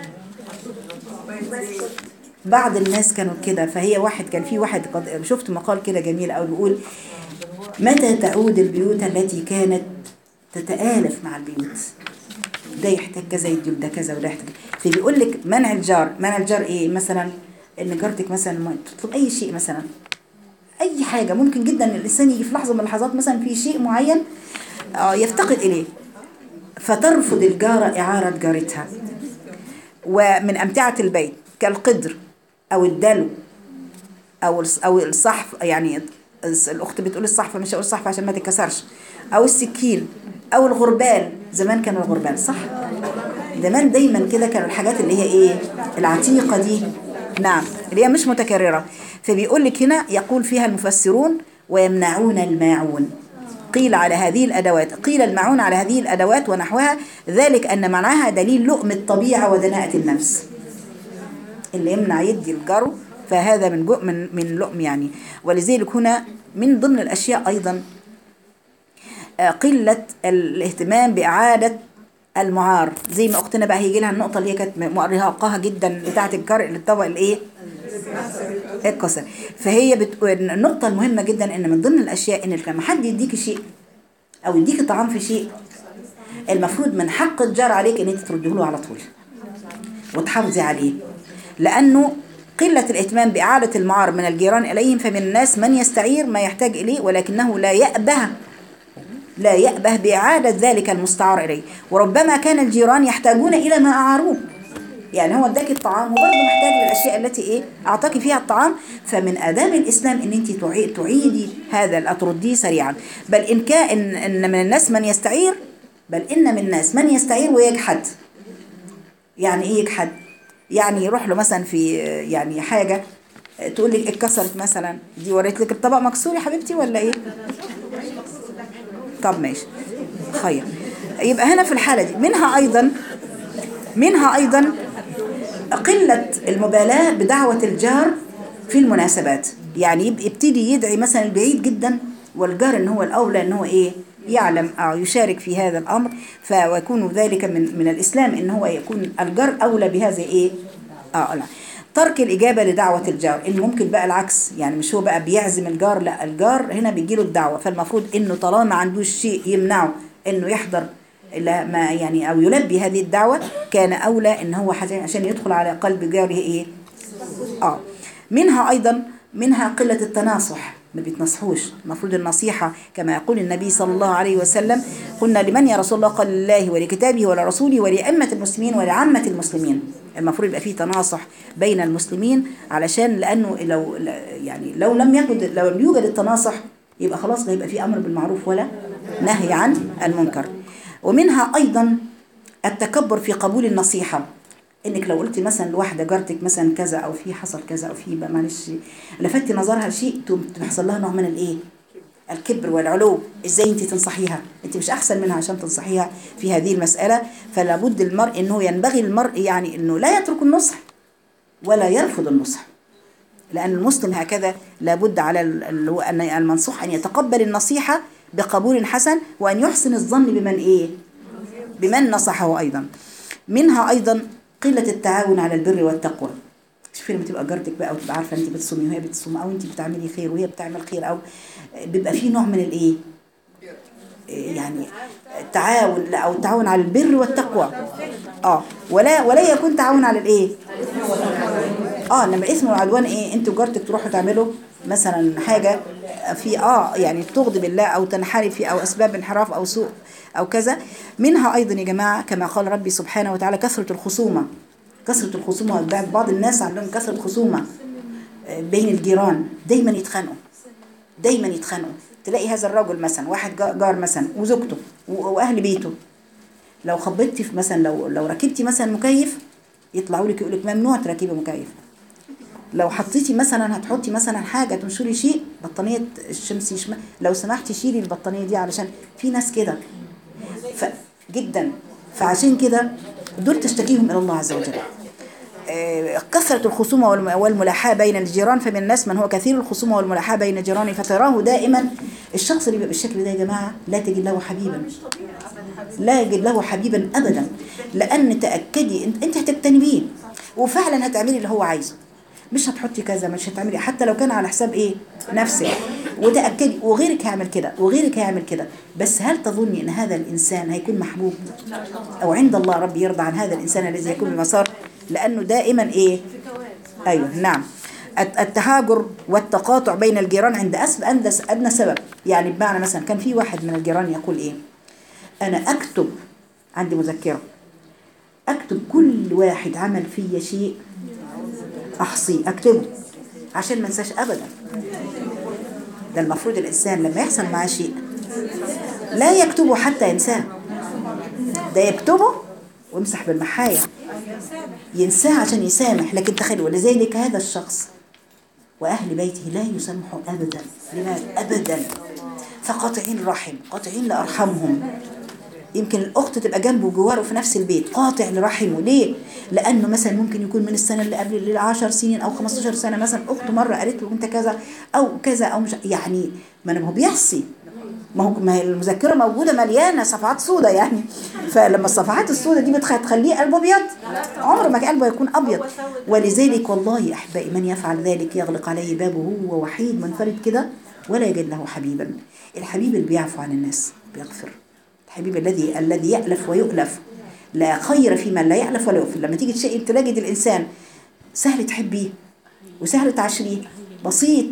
بعض الناس كانوا كده. فهي كان في واحد قد شفت مقال كده جميل أو بيقول متى تعود البيوت التي كانت تتآلف مع البيوت، ده يحتاج كذا يديله ده كذا وده يحتاج. فبيقول لك منع الجار ايه؟ مثلا ان جارتك مثلا ما تطلب اي شيء، مثلا اي حاجه، ممكن جدا الانسان يجي في لحظه من اللحظات مثلا في شيء معين يفتقد اليه، فترفض الجاره اعاره جارتها. ومن امتعه البيت كالقدر او الدلو او الصحف، يعني الاخت بتقول الصحفه، مش هقول الصحفه عشان ما تتكسرش، او السكين او الغربال. زمان كانوا الغربال صح، زمان دايما كده كانوا الحاجات اللي هي ايه العتيقه دي، نعم، اللي هي مش متكرره. فبيقول لك هنا يقول فيها المفسرون ويمنعون الماعون. قيل على هذه الادوات، قيل الماعون على هذه الادوات ونحوها، ذلك ان منعها دليل لؤم الطبيعه ودناءه النفس. اللي يمنع يدي الجرو فهذا من لؤم يعني. ولذلك هنا من ضمن الاشياء ايضا قلة الاهتمام بإعادة المعار. زي ما أختنا بقى هيجي لها النقطة اللي هي كانت مرهقاها جدا بتاعة الطبق الإيه؟ الكسر. فهي النقطة المهمة جدا إن من ضمن الأشياء إن لما حد يديك شيء أو يديك طعام في شيء، المفروض من حق الجار عليك إن أنت ترده له على طول وتحافظي عليه، لأنه قلة الاهتمام بإعادة المعار من الجيران إليهم. فمن الناس من يستعير ما يحتاج إليه ولكنه لا يأبه بإعادة ذلك المستعار إليه. وربما كان الجيران يحتاجون إلى ما أعاروه، يعني هو اداك الطعام وبرضه محتاج للأشياء التي إيه أعطاك فيها الطعام. فمن آداب الإسلام إن أنت تعيدي هذا، ترديه سريعا. بل إن كان إن من الناس من يستعير، ويجحد. يعني إيه يجحد؟ يعني يروح له مثلا في يعني حاجة تقول لك اتكسرت مثلا، دي وريت لك الطبق مكسور يا حبيبتي ولا إيه؟ طب ماشي خير. يبقى هنا في الحالة دي منها أيضا قلة المبالاة بدعوة الجار في المناسبات. يعني يبتدي يدعي مثلا البعيد جدا، والجار إن هو الأولى إن هو إيه يعلم أو يشارك في هذا الأمر. فيكون ذلك من الإسلام إن هو يكون الجار أولى بهذا إيه لا. ترك الإجابة لدعوة الجار، إن ممكن بقى العكس، يعني مش هو بقى بيعزم الجار، لا الجار هنا بيجيله الدعوة، فالمفروض إنه طالما ما عندوش شيء يمنعه إنه يحضر إلا ما يعني أو يلبي هذه الدعوة، كان أولى إن هو عشان يدخل على قلب جاره إيه منها قلة التناصح، ما بيتنصحوش. المفروض النصيحة كما يقول النبي صلى الله عليه وسلم قلنا لمن يا رسول الله؟ قال لله ولكتابه ولرسوله ولأئمة المسلمين ولعامة المسلمين. المفروض يبقى فيه تناصح بين المسلمين، علشان لانه يعني لو لم يوجد التناصح يبقى خلاص لا يبقى فيه امر بالمعروف ولا نهي عن المنكر. ومنها ايضا التكبر في قبول النصيحه. انك لو قلت مثلا لواحده جارتك مثلا كذا او في حصل كذا او في معلش لفتي نظرها لشيء، تحصل لها نوع من الايه؟ الكبر والعلو. ازاي انت تنصحيها؟ انت مش احسن منها عشان تنصحيها في هذه المساله. فلا بد المرء انه ينبغي المرء يعني انه لا يترك النصح ولا يرفض النصح، لان المسلم هكذا لابد على ان المنصوح ان يتقبل النصيحه بقبول حسن، وان يحسن الظن بمن ايه؟ بمن نصحه ايضا. منها ايضا قله التعاون على البر والتقوى. شوفي لما تبقى جارتك بقى وتبقى عارفه انت بتصومي وهي بتصوم، او انت بتعملي خير وهي بتعمل خير، او بيبقى في نوع من الايه؟ يعني تعاون، لا او التعاون على البر والتقوى. ولا يكون تعاون على الايه؟ لما اسم العدوان ايه؟ انت وجارتك تروحوا تعملوا مثلا حاجه في يعني تغضب الله او تنحرف او اسباب انحراف او سوء او كذا. منها ايضا يا جماعه كما قال ربي سبحانه وتعالى كثره الخصومه. كثره الخصومه، بعض الناس عندهم كثره خصومه بين الجيران، دايما يتخانقوا. تلاقي هذا الرجل مثلا واحد جار مثلا وزوجته واهل بيته، لو خبطتي في مثلا لو ركبتي مثلا مكيف يطلعوا لك يقول لك ممنوع تركبي مكيف. لو حطيتي مثلا هتحطي مثلا حاجه تنشري شيء بطانيه الشمس لو سمحتي شيلي البطانيه دي، علشان في ناس كده جدا. فعشان كده دول تشتكيهم الى الله عز وجل. كثرة الخصومة والملاحاة بين الجيران. فمن الناس من هو كثير الخصومة والملاحاة بين جيرانه فتراه دائما. الشخص اللي بيبقى بالشكل ده يا جماعة لا تجد له حبيبا، لا يجد له حبيبا أبدا. لأن تأكدي أنت هتجتنبيه وفعلا هتعملي اللي هو عايزه، مش هتحطي كذا، مش هتعملي حتى لو كان على حساب ايه؟ نفسك. وتأكدي وغيرك هيعمل كده وغيرك هيعمل كده. بس هل تظني ان هذا الانسان هيكون محبوب او عند الله ربي يرضى عن هذا الانسان الذي يكون بمسار؟ لانه دائما ايه؟ ايوه نعم. التهاجر والتقاطع بين الجيران عند ادنى سبب. يعني بمعنى مثلا كان في واحد من الجيران يقول ايه؟ انا اكتب، عندي مذكرة، اكتب كل واحد عمل فيا شيء احصي اكتبه عشان ما انساش ابدا. ده المفروض الانسان لما يحصل معاه شيء لا يكتبه حتى ينساه، ده يكتبه ويمسح بالمحاية ينساه عشان يسامح. لكن تخيلوا، ولذلك هذا الشخص واهل بيته لا يسامحوا ابدا. لماذا؟ ابدا. فقاطعين الرحم، قاطعين لارحامهم. يمكن الأخت تبقى جنبه جواره في نفس البيت، قاطع لرحمه. ليه؟ لأنه مثلا ممكن يكون من السنة اللي قبل 10 سنين أو 15 سنة مثلا أخته مرة قالت له أنت كذا أو كذا أو مش يعني، ما هو بيحصي، ما هي المذكرة موجودة مليانة صفحات سودة يعني. فلما الصفحات السودة دي بتخليه قلبه أبيض، عمره ما قلبه يكون أبيض. ولذلك والله يا أحبائي من يفعل ذلك يغلق عليه بابه، هو وحيد منفرد كده ولا يجد له حبيبا. الحبيب اللي بيعفو عن الناس بيغفر، الحبيب الذي يألف ويؤلف. لا خير في من لا يألف ولا يؤلف. لما تيجي تجد الإنسان سهل تحبيه وسهل تعشريه، بسيط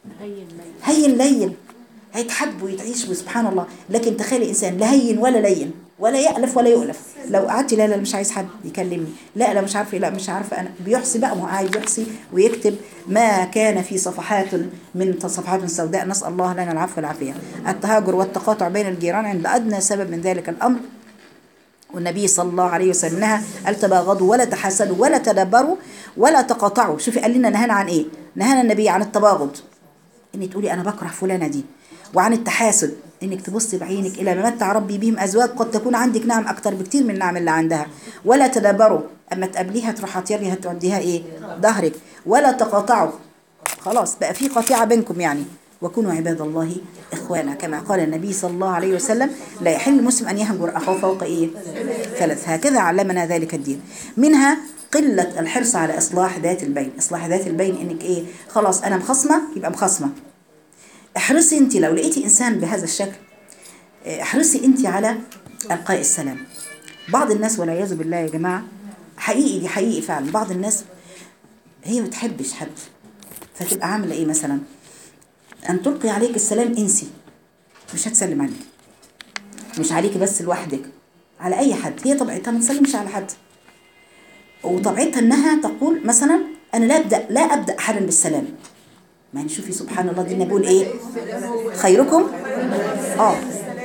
هين لين هيتحب ويتعيش وسبحان الله. لكن تخيلي إنسان لا هين ولا لين ولا يألف ولا يؤلف، لو قعدت لا مش عايز حد يكلمني، لا مش عارفه، لا مش عارفه أنا، بيحصي بقى، ما هو عايز يحصي ويكتب ما كان في صفحات من صفحات سوداء. نسأل الله لنا العفو والعافية. التهاجر والتقاطع بين الجيران عند أدنى سبب من ذلك الأمر. والنبي صلى الله عليه وسلم نهى: التباغضوا ولا تحاسدوا ولا تدبروا ولا تقاطعوا. شوفي قال لنا نهانا عن ايه؟ نهانا النبي عن التباغض، انك تقولي انا بكره فلانه دي، وعن التحاسد انك تبصي بعينك الى ما متع ربي بهم ازواج قد تكون عندك نعم اكتر بكتير من النعم اللي عندها. ولا تدبروا، اما تقابليها تروح هتيري هتوديها ايه؟ ظهرك. ولا تقاطعوا، خلاص بقى في قطيعه بينكم يعني. وكونوا عباد الله إخوانا، كما قال النبي صلى الله عليه وسلم: لا يحل المسلم أن يهجر أخاه فوق إيه؟ 3. هكذا علمنا ذلك الدين. منها قلة الحرص على إصلاح ذات البين. إصلاح ذات البين إنك إيه؟ خلاص أنا مخصمة يبقى مخصمة. احرصي أنت لو لقيتي إنسان بهذا الشكل، احرصي أنت على إلقاء السلام. بعض الناس والعياذ بالله يا جماعة، حقيقي دي حقيقي فعلا، بعض الناس هي ما بتحبش حد، فتبقى عاملة إيه مثلا؟ أن تلقي عليك السلام انسي، مش هتسلم عليك، مش عليك بس لوحدك، على أي حد. هي طبعا ما تسلمش على حد. وطبيعتها انها تقول مثلا انا لا ابدا احدا بالسلام. ما نشوفي سبحان الله دينا بيقول ايه؟ خيركم اه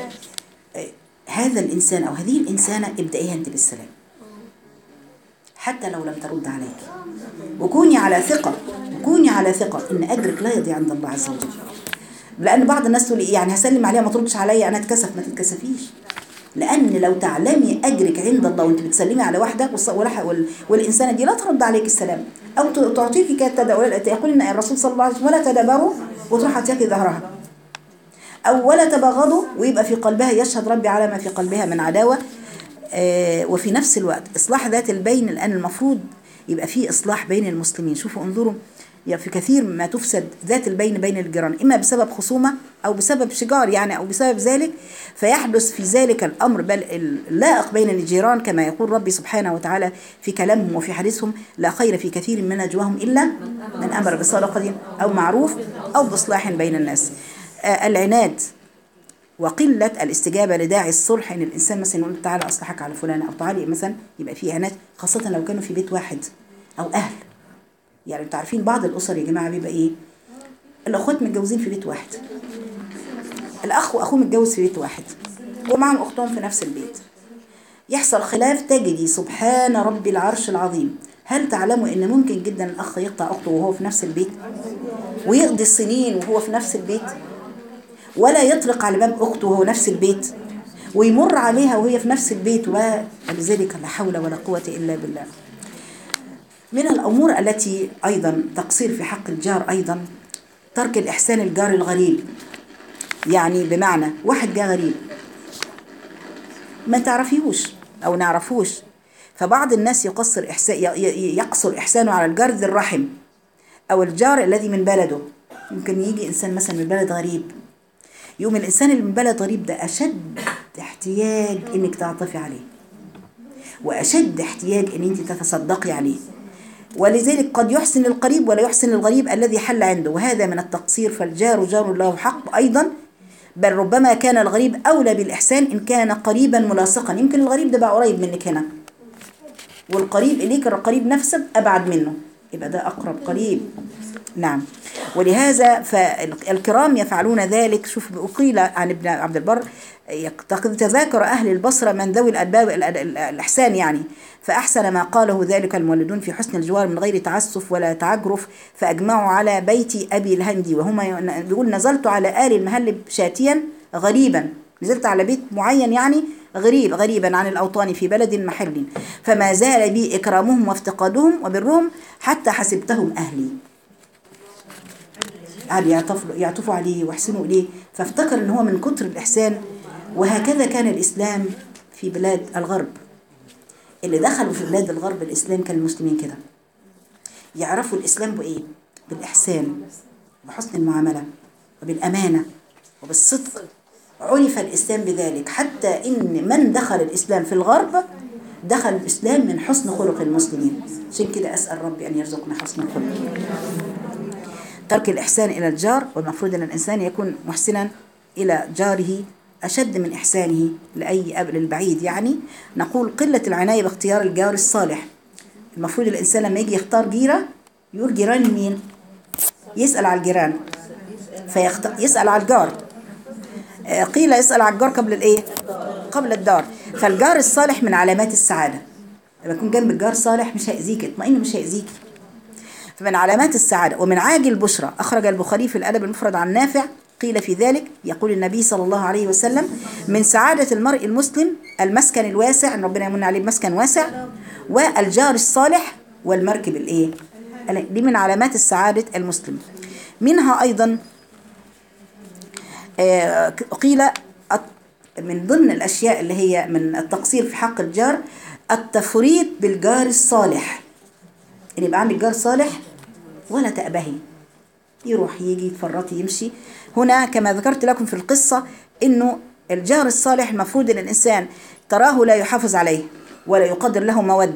هذا الانسان او هذه الانسانه ابدأيها انت بالسلام حتى لو لم ترد عليك، وكوني على ثقه ان اجرك لا يضيع عند الله عز وجل. لان بعض الناس تقول يعني هسلم عليها ما تردش عليا انا اتكسف. ما تتكسفيش، لان لو تعلمي اجرك عند الله وانت بتسلمي على واحده والانسانه دي لا ترد عليك السلام او تعطيك يقول ان الرسول صلى الله عليه وسلم ولا تدبروا وتروح تعطيك ظهرها، او ولا تبغضوا ويبقى في قلبها يشهد ربي على ما في قلبها من عداوه. وفي نفس الوقت إصلاح ذات البين، لأن المفروض يبقى فيه إصلاح بين المسلمين. شوفوا انظروا في كثير ما تفسد ذات البين بين الجيران، إما بسبب خصومة أو بسبب شجار يعني أو بسبب ذلك، فيحدث في ذلك الأمر بل اللائق بين الجيران كما يقول ربي سبحانه وتعالى في كلامهم وفي حديثهم: لا خير في كثير من نجواهم إلا من أمر بصدقة أو معروف أو بإصلاح بين الناس. العناد وقلة الاستجابة لداعي الصلح، ان الانسان مثلا يقول تعالى اصلحك على فلان او تعالي مثلا، يبقى فيه عناد، خاصة لو كانوا في بيت واحد او اهل. يعني انتوا عارفين بعض الاسر يا جماعة بيبقى ايه؟ الاخوات متجوزين في بيت واحد، الاخ واخوه متجوز في بيت واحد ومعهم اختهم في نفس البيت، يحصل خلاف تجدي سبحان ربي العرش العظيم. هل تعلموا ان ممكن جدا الاخ يقطع اخته وهو في نفس البيت ويقضي السنين وهو في نفس البيت، ولا يطلق على باب أخته وهو نفس البيت، ويمر عليها وهي في نفس البيت، ولذلك لا حول ولا قوة إلا بالله. من الأمور التي أيضا تقصير في حق الجار أيضا ترك الإحسان الجار الغريب. يعني بمعنى واحد جاء غريب ما تعرفيهوش أو نعرفوش، فبعض الناس يقصر إحسانه على الجار ذي الرحم أو الجار الذي من بلده. يمكن يجي إنسان مثلا من بلد غريب، يوم الإنسان اللي من بلد غريب ده أشد احتياج إنك تعطفي عليه، وأشد احتياج إن أنت تتصدقي عليه، ولذلك قد يحسن القريب ولا يحسن الغريب الذي حل عنده، وهذا من التقصير. فالجار جار له حق أيضا، بل ربما كان الغريب أولى بالإحسان إن كان قريبا ملاصقا. يمكن الغريب ده بقى قريب منك هنا، والقريب إليك القريب نفسه أبعد منه، يبقى ده أقرب قريب. نعم، ولهذا فالكرام يفعلون ذلك. شوف أقيل عن ابن عبد البر: تذاكر أهل البصرة من ذوي الألباب الإحسان يعني، فأحسن ما قاله ذلك المولدون في حسن الجوار من غير تعسف ولا تعجرف، فأجمعوا على بيت أبي الهندي، وهما بيقول: نزلت على آل المهلب شاتيا غريبا، نزلت على بيت معين يعني غريبا عن الأوطان في بلد محل، فما زال بي إكرامهم وافتقادهم وبرهم حتى حسبتهم أهلي. قعد يعطفوا عليه ويحسنوا إليه، فافتكر ان هو من كتر الإحسان. وهكذا كان الإسلام في بلاد الغرب. اللي دخلوا في بلاد الغرب الإسلام كان المسلمين كده يعرفوا الإسلام بإيه؟ بالإحسان وحسن المعاملة وبالأمانة وبالصدق. عرف الإسلام بذلك، حتى إن من دخل الإسلام في الغرب دخل الإسلام من حسن خلق المسلمين. عشان كده أسأل ربي أن يرزقنا حسن الخلق. ترك الإحسان إلى الجار، والمفروض أن الإنسان يكون محسنا إلى جاره أشد من إحسانه لأي أب للبعيد. يعني نقول قلة العناية باختيار الجار الصالح. المفروض الإنسان لما يجي يختار جيرة يقول جيران مين؟ يسأل على الجيران، يسأل على الجار. قيل يسأل على الجار قبل الإيه؟ قبل الدار. فالجار الصالح من علامات السعادة. لما يكون جنب الجار صالح مش هيأذيك، اطمئن مش هيأذيك. فمن علامات السعادة ومن عاجل البشرى. أخرج البخاري في الأدب المفرد عن نافع قيل في ذلك، يقول النبي صلى الله عليه وسلم: من سعادة المرء المسلم المسكن الواسع، أن ربنا يمن عليه مسكن واسع، والجار الصالح، والمركب الإيه؟ دي من علامات السعادة المسلم. منها أيضا قيل من ضمن الأشياء اللي هي من التقصير في حق الجار التفريط بالجار الصالح. إن يبقى عندك جار صالح ولا تأبهي، يروح يجي يتفرط يمشي. هنا كما ذكرت لكم في القصة إنه الجار الصالح المفروض أن الإنسان تراه لا يحافظ عليه ولا يقدر له مودة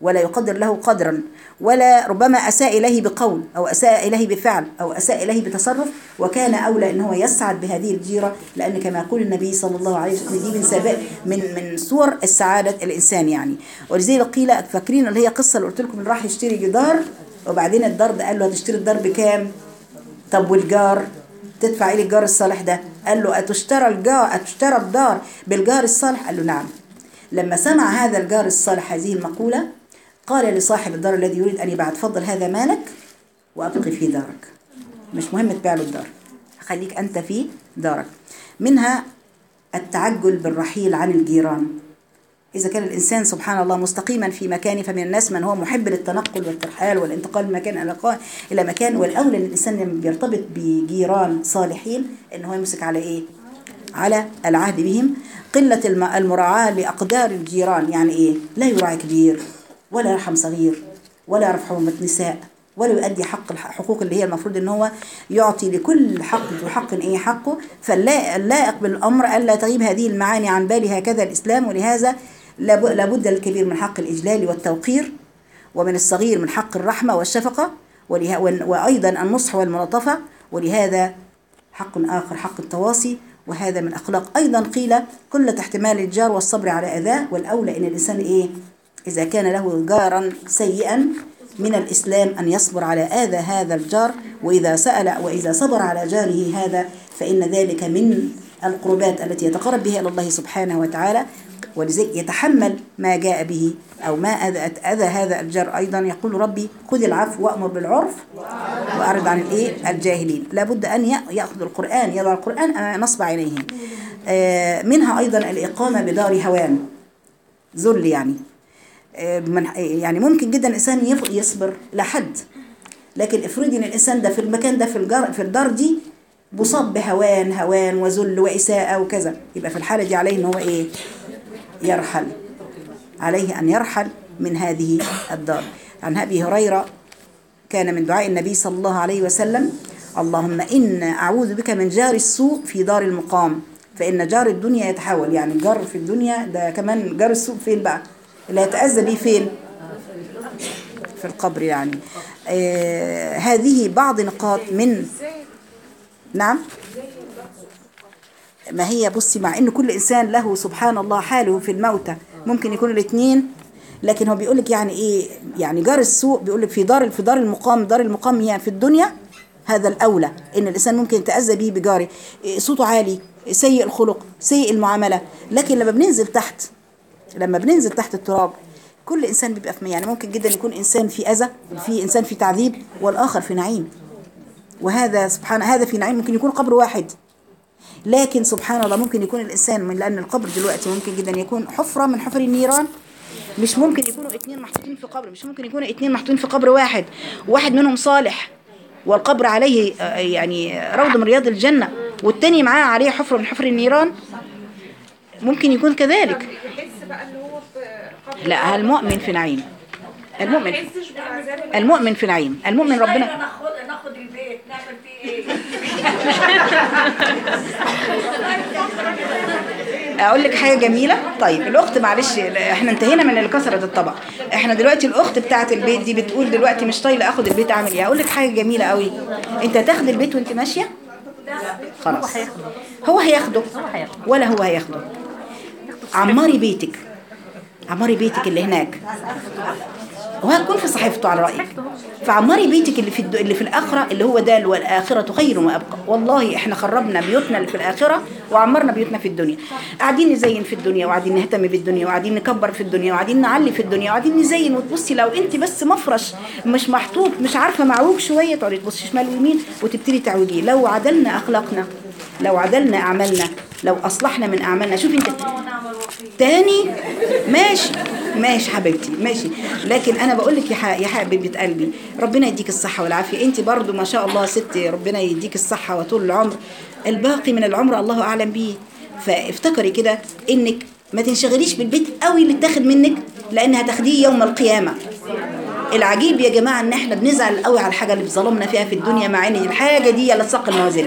ولا يقدر له قدرا، ولا ربما أساء إليه بقول أو أساء إليه بفعل أو أساء إليه بتصرف، وكان أولى أن هو يسعد بهذه الجيرة، لأن كما يقول النبي صلى الله عليه وسلم دي من سبب من صور السعادة الإنسان يعني. ولذلك قيل، فاكرين اللي هي قصة اللي قلت لكم اللي راح يشتري جدار، وبعدين الدار ده قال له هتشتري الدار بكام؟ طب والجار تدفع إيه الجار الصالح ده؟ قال له أتشترى الدار بالجار الصالح؟ قال له نعم. لما سمع هذا الجار الصالح هذه المقولة قال لصاحب الدار الذي يريد أن يبيع تفضل هذا مالك وأبقي في دارك، مش مهم تبيع له الدار، خليك أنت في دارك. منها التعجل بالرحيل عن الجيران. إذا كان الإنسان سبحان الله مستقيما في مكانه، فمن الناس من هو محب للتنقل والترحال والانتقال من مكان إلى مكان، والأولى أن الإنسان لما بيرتبط بجيران صالحين أنه هو يمسك على إيه؟ على العهد بهم. قلة المراعاة لأقدار الجيران، يعني إيه؟ لا يراعي كبير ولا يرحم صغير ولا يعرف حرمة نساء ولا يؤدي حقوق اللي هي المفروض ان هو يعطي لكل حق وحق ايه حقه. فاللائق بالامر الا تغيب هذه المعاني عن بالي، هكذا الاسلام. ولهذا لابد للكبير من حق الاجلال والتوقير، ومن الصغير من حق الرحمه والشفقه، وايضا النصح والملاطفه. ولهذا حق اخر حق التواصي، وهذا من اخلاق. ايضا قيل قله احتمال الجار والصبر على اذاه، والاولى ان الانسان ايه اذا كان له جارا سيئا من الإسلام أن يصبر على آذى هذا الجار، وإذا صبر على جاره هذا فإن ذلك من القربات التي يتقرب بها إلى الله سبحانه وتعالى. ولذلك يتحمل ما جاء به أو ما أذى هذا الجار. أيضا يقول ربي خذ العفو وأمر بالعرف وأعرض عن الجاهلين. لابد أن يأخذ القرآن، يضع القرآن نصب عينيهم. منها أيضا الإقامة بدار هوان ذل، يعني ممكن جدا الإنسان يصبر لحد، لكن افرضي ان الإنسان ده في المكان ده في الدار دي مصاب بهوان وذل وإساءة وكذا، يبقى في الحالة دي عليه ان هو ايه يرحل، عليه أن يرحل من هذه الدار. عن أبي هريرة كان من دعاء النبي صلى الله عليه وسلم اللهم إن أعوذ بك من جار السوء في دار المقام، فإن جار الدنيا يتحول. يعني جار في الدنيا ده كمان جار السوء فين بقى اللي هيتأذى بيه؟ فين؟ في القبر. يعني هذه بعض نقاط من نعم. ما هي بصي، مع ان كل انسان له سبحان الله حاله في الموتى، ممكن يكون الاثنين، لكن هو بيقول لك يعني ايه، يعني جار السوء بيقول لك في دار المقام. دار المقام هي في الدنيا، هذا الاولى ان الانسان ممكن يتأذى به بجاره، صوته عالي، سيء الخلق، سيء المعامله. لكن لما بننزل تحت التراب كل انسان بيبقى في، يعني ممكن جدا يكون انسان في اذى، في انسان في تعذيب، والاخر في نعيم. وهذا سبحان هذا في نعيم، ممكن يكون قبر واحد، لكن سبحان الله ممكن يكون الانسان لان القبر دلوقتي ممكن جدا يكون حفره من حفر النيران، مش ممكن يكونوا اثنين محطوطين في قبر، مش ممكن يكونوا اثنين محطوطين في قبر واحد منهم صالح والقبر عليه يعني روض من رياض الجنه، والتاني معاه عليه حفره من حفر النيران، ممكن يكون كذلك. لا، المؤمن في نعيم، المؤمن في نعيم، المؤمن ربنا. ناخد البيت نعمل فيه ايه؟ اقول لك حاجه جميله. طيب الاخت معلش احنا انتهينا من كسرة الطبق، احنا دلوقتي الاخت بتاعه البيت دي بتقول دلوقتي مش طايله اخد البيت اعمل ايه. اقول لك حاجه جميله قوي، انت هتاخد البيت وانت ماشيه خلاص، هو هياخده ولا هو هياخده. عمري بيتك اللي هناك، وهتكون في صحيفته على رأيك. فعمري بيتك اللي في الآخرة، اللي هو ده والآخرة خير وأبقى. والله احنا خربنا بيوتنا اللي في الآخرة وعمرنا بيوتنا في الدنيا، قاعدين نزين في الدنيا وقاعدين نهتم بالدنيا وقاعدين نكبر في الدنيا وقاعدين نعلي في الدنيا وقاعدين نزين. وتبصي لو انت بس مفرش مش محطوط مش عارفة معوج شوية تقعدي تبصي شمال ويمين وتبتدي تعوجيه. لو عدلنا أخلاقنا، لو عدلنا أعمالنا، لو أصلحنا من أعمالنا، شوفي انت تاني ماشي حبيبتي ماشي. لكن انا بقول لك يا حبيبه قلبي، ربنا يديك الصحه والعافيه، انت برضو ما شاء الله ستي، ربنا يديك الصحه وطول العمر، الباقي من العمر الله اعلم به. فافتكري كده انك ما تنشغليش بالبيت قوي اللي اتاخد منك، لان هتاخديه يوم القيامه. العجيب يا جماعه ان احنا بنزعل قوي على الحاجه اللي ظلمنا فيها في الدنيا، مع ان الحاجه دي اللي تثقل موازيننا.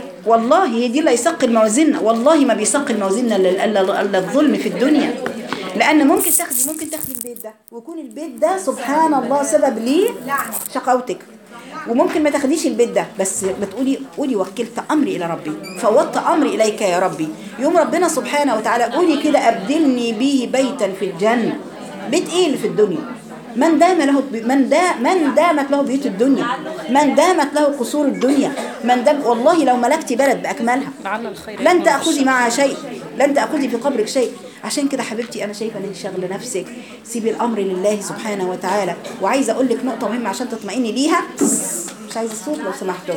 والله هي دي اللي يثقل موازيننا، والله ما بيثقل موازيننا الا الظلم في الدنيا. لان ممكن تاخدي البيت ده ويكون البيت ده سبحان الله سبب ليه شقاوتك، وممكن ما تاخديش البيت ده، بس بتقولي قولي وكلت امري الى ربي، فوضت امري اليك يا ربي. يوم ربنا سبحانه وتعالى قولي كده ابدلني به بيتا في الجنه. بيت ايه اللي في الدنيا؟ من دامت له بيوت الدنيا، من دامت له قصور الدنيا، والله لو ملكتي بلد باكملها لن تاخذي معها شيء، لن تاخذي في قبرك شيء. عشان كده حبيبتي انا شايفه ان شغل نفسك، سيبي الامر لله سبحانه وتعالى. وعايزه اقول لك نقطه مهمه عشان تطمئني ليها، مش عايزه الصوت لو سمحتوا.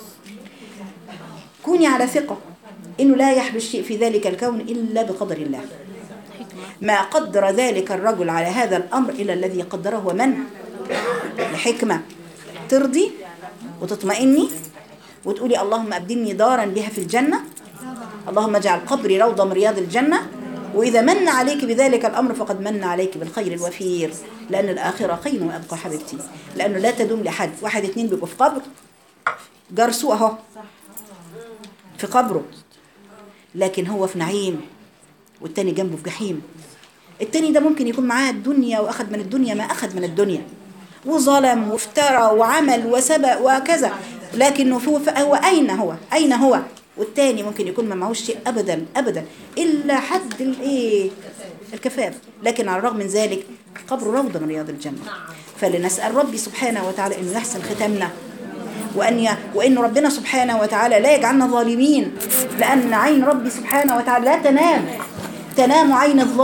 كوني على ثقه انه لا يحدث شيء في ذلك الكون الا بقدر الله. ما قدر ذلك الرجل على هذا الامر الا الذي قدره هو من؟ لحكمه ترضي وتطمئني وتقولي اللهم ابدلني دارا بها في الجنه، اللهم اجعل قبري روضه من رياض الجنه. وإذا من عليك بذلك الأمر فقد من عليك بالخير الوفير، لأن الآخرة خير وأبقى حبيبتي، لأنه لا تدوم لحد. واحد اتنين بيبقوا في قبر جرسوه اهو في قبره، لكن هو في نعيم والتاني جنبه في جحيم. التاني ده ممكن يكون معاه الدنيا وأخذ من الدنيا ما أخذ من الدنيا، وظلم وافترى وعمل وسبق وكذا، لكنه هو أين هو؟ والتاني ممكن يكون ما معهوش شيء أبدا أبدا إلا حد الكفاف، لكن على الرغم من ذلك قبر روضة من رياض الجنة. فلنسأل ربي سبحانه وتعالى أن يحسن ختامنا، وأن ربنا سبحانه وتعالى لا يجعلنا ظالمين، لأن عين ربي سبحانه وتعالى لا تنام عين الظالم.